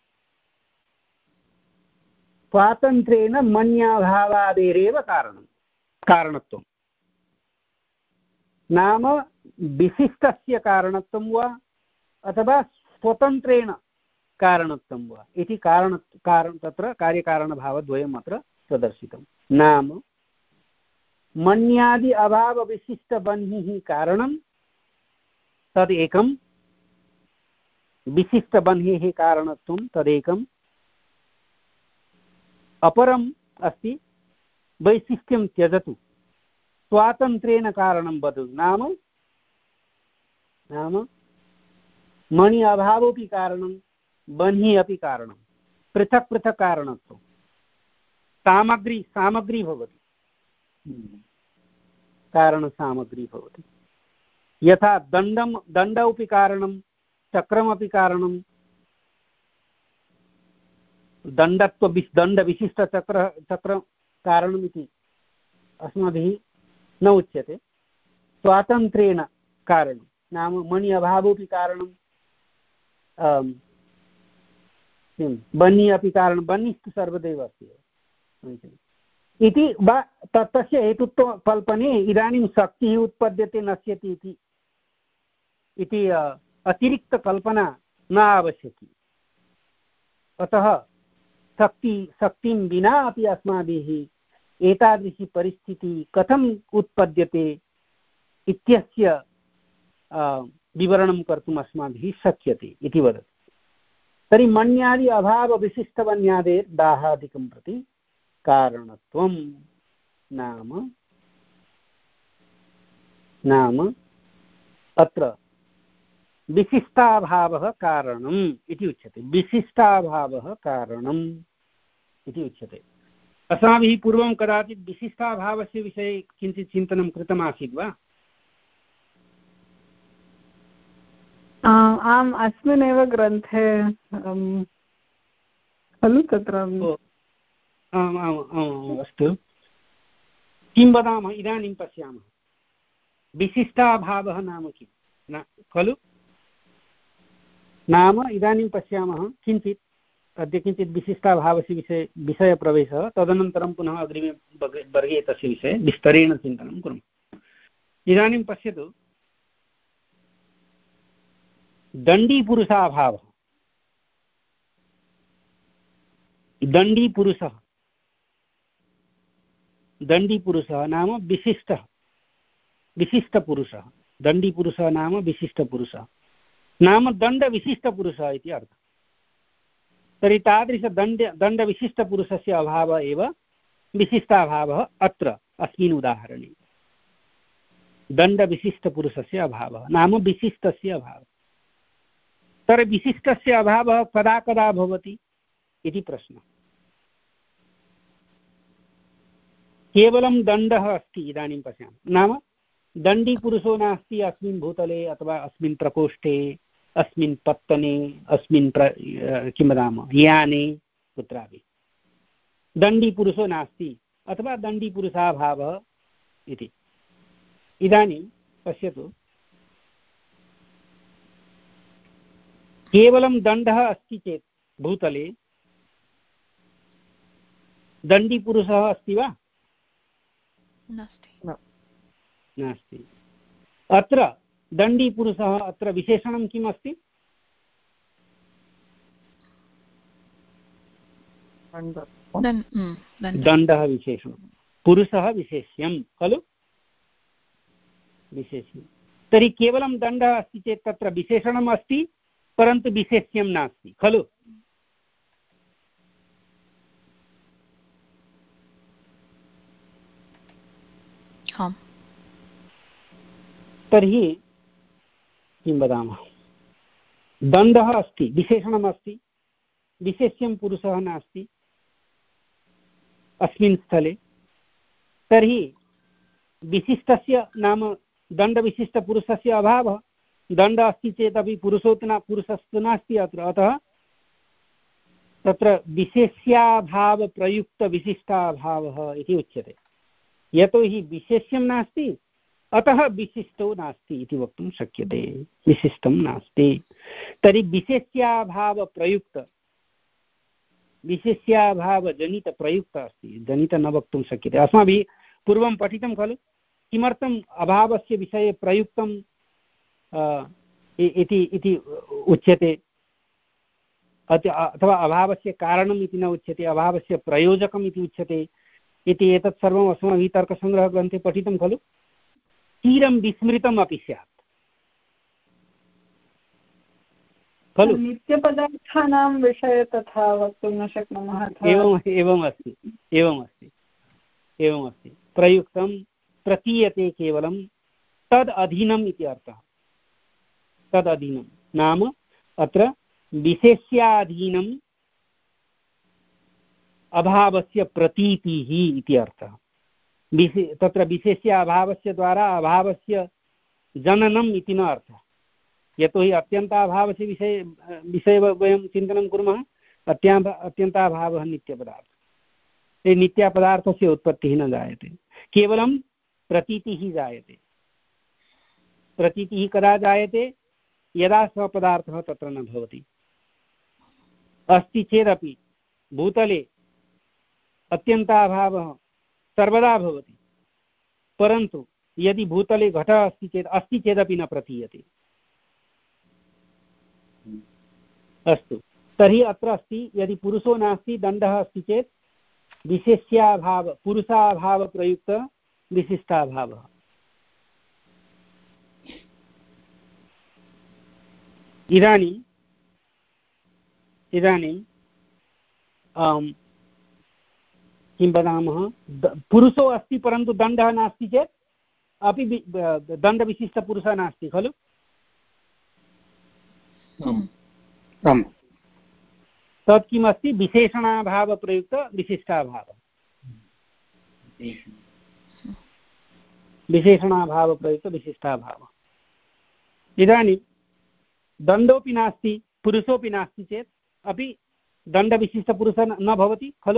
स्वातन्त्र्येण मन्याभावादेरेव कारणं कारणत्वं। नाम विशिष्टस्य कारणत्वं वा अथवा स्वतन्त्रेण कारणत्वं वा इति कारण कारण तत्र कार्यकारणभावद्वयम् अत्र प्रदर्शितं। नाम मन्यादि अभावविशिष्टबन्हिः कारणं तदेकं, विशिष्टबन्हेः कारणत्वं तदेकम्, अपरम् अस्ति वैशिष्ट्यं त्यजतु, स्वातन्त्र्येण कारणं वदतु। नाम नाम मणि अभावोऽपि कारणं, बन्हि अपि कारणं, पृथक् पृथक् कारणत्वं। सामग्री सामग्री भवति, कारणसामग्री भवति। यथा दण्डं दण्डोऽपि कारणं, चक्रमपि कारणं, दण्डत्व दण्डविशिष्टचक्र चक्र कारणमिति अस्माभिः न उच्यते। स्वातन्त्र्येण कारणं नाम मणि अभावोऽपि कारणं, किं बन्नि अपि कारणं, बन्निस्तु सर्वदैव अस्ति इति वा तस्य हेतुत्वकल्पने इदानीं शक्तिः उत्पद्यते नश्यति इति इति अतिरिक्तकल्पना न आवश्यकी। अतः शक्ति शक्तिं विना अपि अस्माभिः एतादृशी परिस्थितिः कथम् उत्पद्यते इत्यस्य विवरणं कर्तुम् अस्माभिः शक्यते इति वदति। तर्हि मन्यादि अभावविशिष्टवन्यादेर् दाहादिकं प्रति कारणत्वं नाम नाम अत्र विशिष्टाभावः कारणम् इति उच्यते। विशिष्टाभावः कारणम् इति उच्यते। अस्माभिः पूर्वं कदाचित् विशिष्टाभावस्य विषये किञ्चित् चिन्तनं कृतमासीत् वा? आम्, अस्मिन्नेव ग्रन्थे खलु तत्र। आम् आम् आम् अस्तु, किं वदामः इदानीं पश्यामः। विशिष्टाभावः नाम किं न खलु? नाम इदानीं पश्यामः किञ्चित् अद्य किञ्चित् विशिष्टाभावस्य विषये विषयप्रवेशः, तदनन्तरं पुनः अग्रिमे वर्गे तस्य विषये विस्तरेण चिन्तनं कुर्मः। इदानीं पश्यतु, दण्डीपुरुषाभावः, दण्डीपुरुषः दण्डीपुरुषः नाम विशिष्टः विशिष्टपुरुषः। दण्डीपुरुषः नाम विशिष्टपुरुषः नाम दण्डविशिष्टपुरुषः इति अर्थः। तर्हि तादृशदण्ड दण्डविशिष्टपुरुषस्य अभावः एव विशिष्टाभावः अत्र अस्मिन् उदाहरणे। दण्डविशिष्टपुरुषस्य अभावः नाम विशिष्टस्य अभावः। तर्हि विशिष्टस्य अभावः कदा कदा भवति इति प्रश्नः। केवलं दण्डः अस्ति इदानीं पश्यामः, नाम दण्डीपुरुषो नास्ति अस्मिन् भूतले अथवा अस्मिन् प्रकोष्ठे, अस्मिन् पत्तने, अस्मिन् प्र किं वदामः याने, कुत्रापि दण्डीपुरुषो नास्ति अथवा दण्डीपुरुषाभावः इति। इदानीं पश्यतु, केवलं दण्डः अस्ति चेत् भूतले दण्डीपुरुषः अस्ति वा? नास्ति। नास्ति। अत्र दण्डीपुरुषः, अत्र विशेषणं किम् अस्ति? दण्डः विशेषणं, पुरुषः विशेष्यं खलु, विशेष्यं। तर्हि केवलं दण्डः अस्ति चेत् तत्र विशेषणम् अस्ति परन्तु विशेष्यं नास्ति खलु। तर्हि किं वदामः, दण्डः अस्ति, विशेषणम् अस्ति, विशेष्यं पुरुषः नास्ति अस्मिन् स्थले। तर्हि विशिष्टस्य नाम दण्डविशिष्टपुरुषस्य अभावः। दण्ड अस्ति चेदपि पुरुषो न पुरुषस्तु नास्ति अत्र, अतः तत्र विशेष्याभावप्रयुक्तविशिष्टाभावः इति उच्यते। यतोहि विशेष्यं नास्ति अतः विशिष्टो नास्ति इति वक्तुं शक्यते, विशिष्टं नास्ति। तर्हि विशेष्याभावप्रयुक्त, विशेष्याभावजनितप्रयुक्त अस्ति, जनित न वक्तुं शक्यते। अस्माभिः पूर्वं पठितं खलु, किमर्थम् अभावस्य विषये प्रयुक्तं इति इति उच्यते, अथवा अभावस्य कारणम् इति न उच्यते, अभावस्य प्रयोजकम् इति उच्यते इति। एतत् सर्वम् अस्माभिः तर्कसङ्ग्रहग्रन्थे पठितं खलु। चिरं विस्मृतम् अपि स्यात् खलु। नित्यपदार्थानां विषये तथा वक्तुं न शक्नुमः। एवम् एवम् अस्ति एवम् अस्ति एवम् अस्ति प्रयुक्तं प्रतीयते केवलं तद् अधीनम् इति अर्थः। तद् अधीनं नाम अत्र विशेष्याधीनम् अभावस्य प्रतीतिः इति अर्थः। विशे तत्र विशेष्य अभावस्य द्वारा अभावस्य जननम् इति न अर्थः। यतोहि अत्यन्ताभावस्य विषये विषये वयं चिन्तनं कुर्मः। अत्या अत्यन्ताभावः नित्यपदार्थः। नित्यपदार्थस्य उत्पत्तिः न जायते, केवलं प्रतीतिः जायते। प्रतीतिः कदा जायते? यदा सः पदार्थः तत्र न भवति। अस्ति चेदपि भूतले अत्यन्ताभावः सर्वदा भवति, परन्तु यदि भूतले घटः अस्ति चेत् अस्ति चेदपि न प्रतीयते। अस्तु, तर्हि अत्र अस्ति, यदि पुरुषो नास्ति दण्डः अस्ति चेत् विशेष्याभाव पुरुषाभावप्रयुक्त विशिष्टाभावः। इदानीं इदानीं किं वदामः, पुरुषो अस्ति परन्तु दण्डः नास्ति चेत् अपि दण्डविशिष्टपुरुषः नास्ति खलु। तत् किमस्ति? विशेषणाभावप्रयुक्तविशिष्टाभावः। विशेषणाभावप्रयुक्तविशिष्टाभावः। इदानीं दण्डोऽपि नास्ति पुरुषोऽपि नास्ति चेत् अपि दण्डविशिष्टपुरुषः न भवति खलु।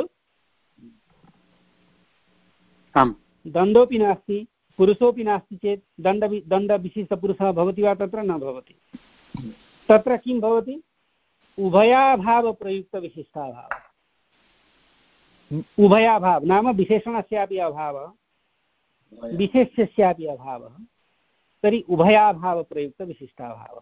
दण्डोऽपि नास्ति पुरुषोऽपि नास्ति चेत् दण्ड दण्डविशिष्टपुरुषः भवति वा? तत्र न भवति। तत्र किं भवति? उभयाभावप्रयुक्तविशिष्टाभावः। उभयाभाव नाम विशेषणस्यापि अभावः विशेष्यस्यापि अभावः, तर्हि उभयाभावप्रयुक्तविशिष्टाभावः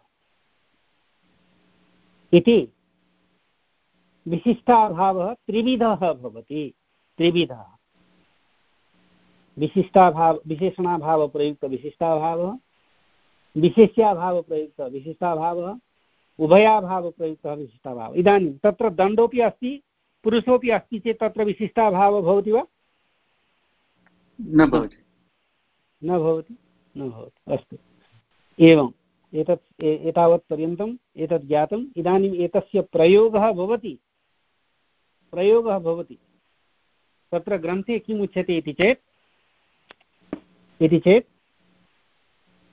इति। विशिष्टाभावः त्रिविधः भवति। त्रिविधः विशिष्टाभाव विशेषणाभावप्रयुक्तविशिष्टाभावः, विशेष्याभावप्रयुक्तविशिष्टाभावः, उभयाभावप्रयुक्तः विशिष्टाभावः। इदानीं तत्र दण्डोऽपि अस्ति पुरुषोऽपि अस्ति चेत् तत्र विशिष्टाभावः भवति वा? न भवति। न भवति न भवति अस्तु, एवम् एतत् एतावत् पर्यन्तम् एतत् ज्ञातम्। इदानीम् एतस्य प्रयोगः भवति प्रयोगः भवति तत्र ग्रन्थे किम् उच्यते इति चेत् इति चेत्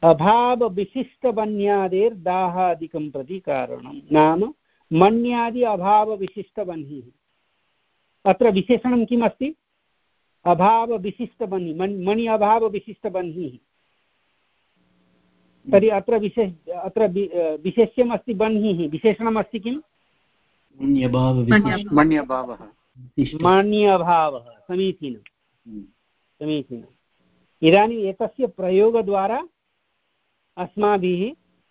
अभावविशिष्टबन्यादेर्दाहादिकं प्रति कारणं नाम मन्यादि अभावविशिष्टबन्हिः। अत्र विशेषणं किम् अस्ति? अभावविशिष्टबन्हि, मणि अभावविशिष्टबन्हिः। तर्हि अत्र विशेष अत्र विशेष्यम् अस्ति बन्हिः, विशेषणम् अस्ति किम्? मण्यभावः। मण्यभावः, समीचीनं समीचीनम्। इदानीम् एतस्य प्रयोगद्वारा अस्माभिः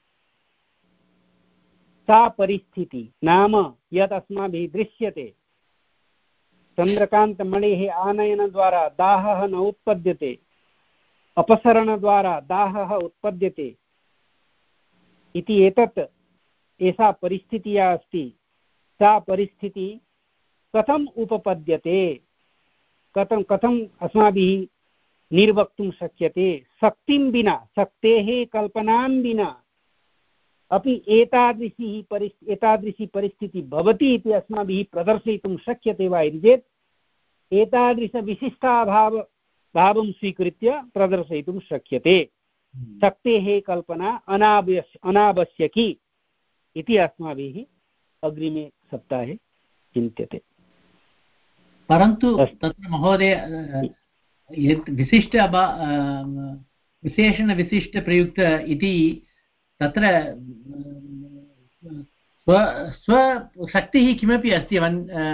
सा परिस्थिति नाम यत् अस्माभिः दृश्यते, चन्द्रकान्तमणेः आनयनद्वारा दाहः न उत्पद्यते, अपसरणद्वारा दाहः उत्पद्यते इति एतत् एषा परिस्थितिः या अस्ति, सा परिस्थितिः कथम् उपपद्यते, कथं कथम् अस्माभिः निर्वक्तुं शक्यते? शक्तिं विना, शक्तेः कल्पनां विना अपि एतादृशी परिस्थितिः एतादृशी परिस्थितिः भवति इति अस्माभिः प्रदर्शयितुं शक्यते वा इति चेत् एतादृशविशिष्टाभाव भावं स्वीकृत्य प्रदर्शयितुं शक्यते। शक्तेः कल्पना अनावश्य अनावश्यकी इति अस्माभिः अग्रिमे सप्ताहे चिन्त्यते। परन्तु तत्र महोदय यत् विशिष्ट विशेषणविशिष्टप्रयुक्त इति तत्र स्व स्वशक्तिः किमपि अस्ति वन्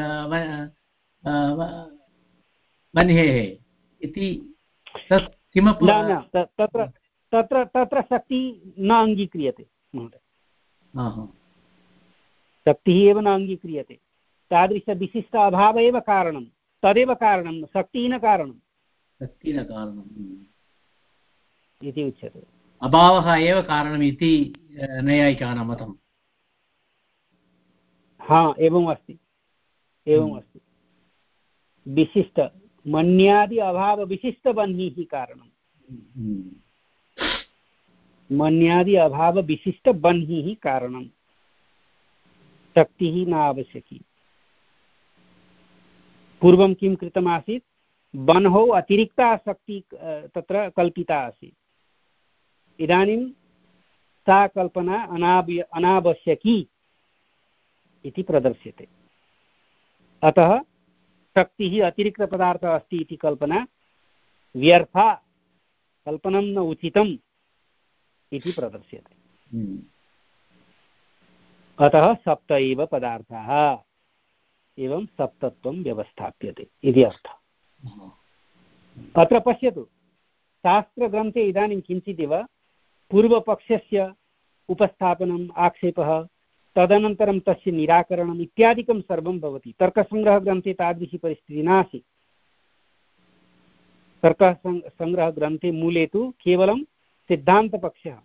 वह्नेः इति तत् किमपि न न तत्र तत्र तत्र शक्तिः न अङ्गीक्रियते महोदय, शक्तिः एव न अङ्गीक्रियते। तादृशविशिष्ट अभावः एव कारणं, तदेव कारणं, शक्तिः न कारणं, शक्तिः न कारणम् इति उच्यते। अभावः एव कारणम् इति नैयायिकानां मतम्। हा, एवम् अस्ति, एवम् अस्ति। विशिष्ट मन्यादि अभाव विशिष्टबन्हिः कारणम्, मन्यादि अभाव विशिष्टबन्हिः कारणं, शक्तिः न आवश्यकी। पूर्वं किं कृतमासीत्? बन्हौ अतिरिक्ता शक्ति तत्र कल्पिता आसीत्। इदानीं सा कल्पना अनावश्य अनावश्यकी इति प्रदर्श्यते। अतः शक्तिः अतिरिक्तपदार्थः अस्ति इति कल्पना व्यर्था, कल्पनं न उचितम् इति प्रदर्श्यते। अतः सप्त एव पदार्थाः, एवं सप्तत्वं व्यवस्थाप्यते इति अर्थः। अत्र पश्यतु, शास्त्रग्रन्थे इदानीं किञ्चिदिव पूर्वपक्षस्य उपस्थापनम्, आक्षेपः, तदनन्तरं तस्य निराकरणम् इत्यादिकं सर्वं भवति। तर्कसङ्ग्रहग्रन्थे तादृशी परिस्थितिः नासीत्। तर्कसङ्ग्रहग्रन्थे मूले तु केवलं सिद्धान्तपक्षः,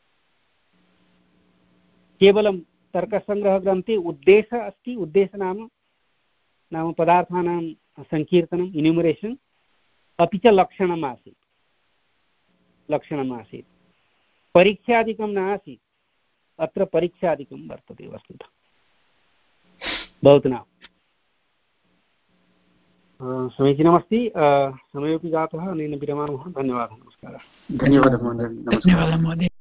केवलं तर्कसङ्ग्रहग्रन्थे उद्देशः अस्ति। उद्देशः नाम नाम पदार्थानां सङ्कीर्तनम्, इन्यूमरेशन्, अपि च लक्षणम् आसीत्, लक्षणम् आसीत्। परीक्षादिकं नासीत्। अत्र परीक्षादिकं वर्तते वस्तुतः। भवतु नाम समीचीनमस्ति। समयोपि जातः, अनेन विरमामः। धन्यवादः, नमस्कारः। धन्यवादः महोदय। धन्यवादः महोदय।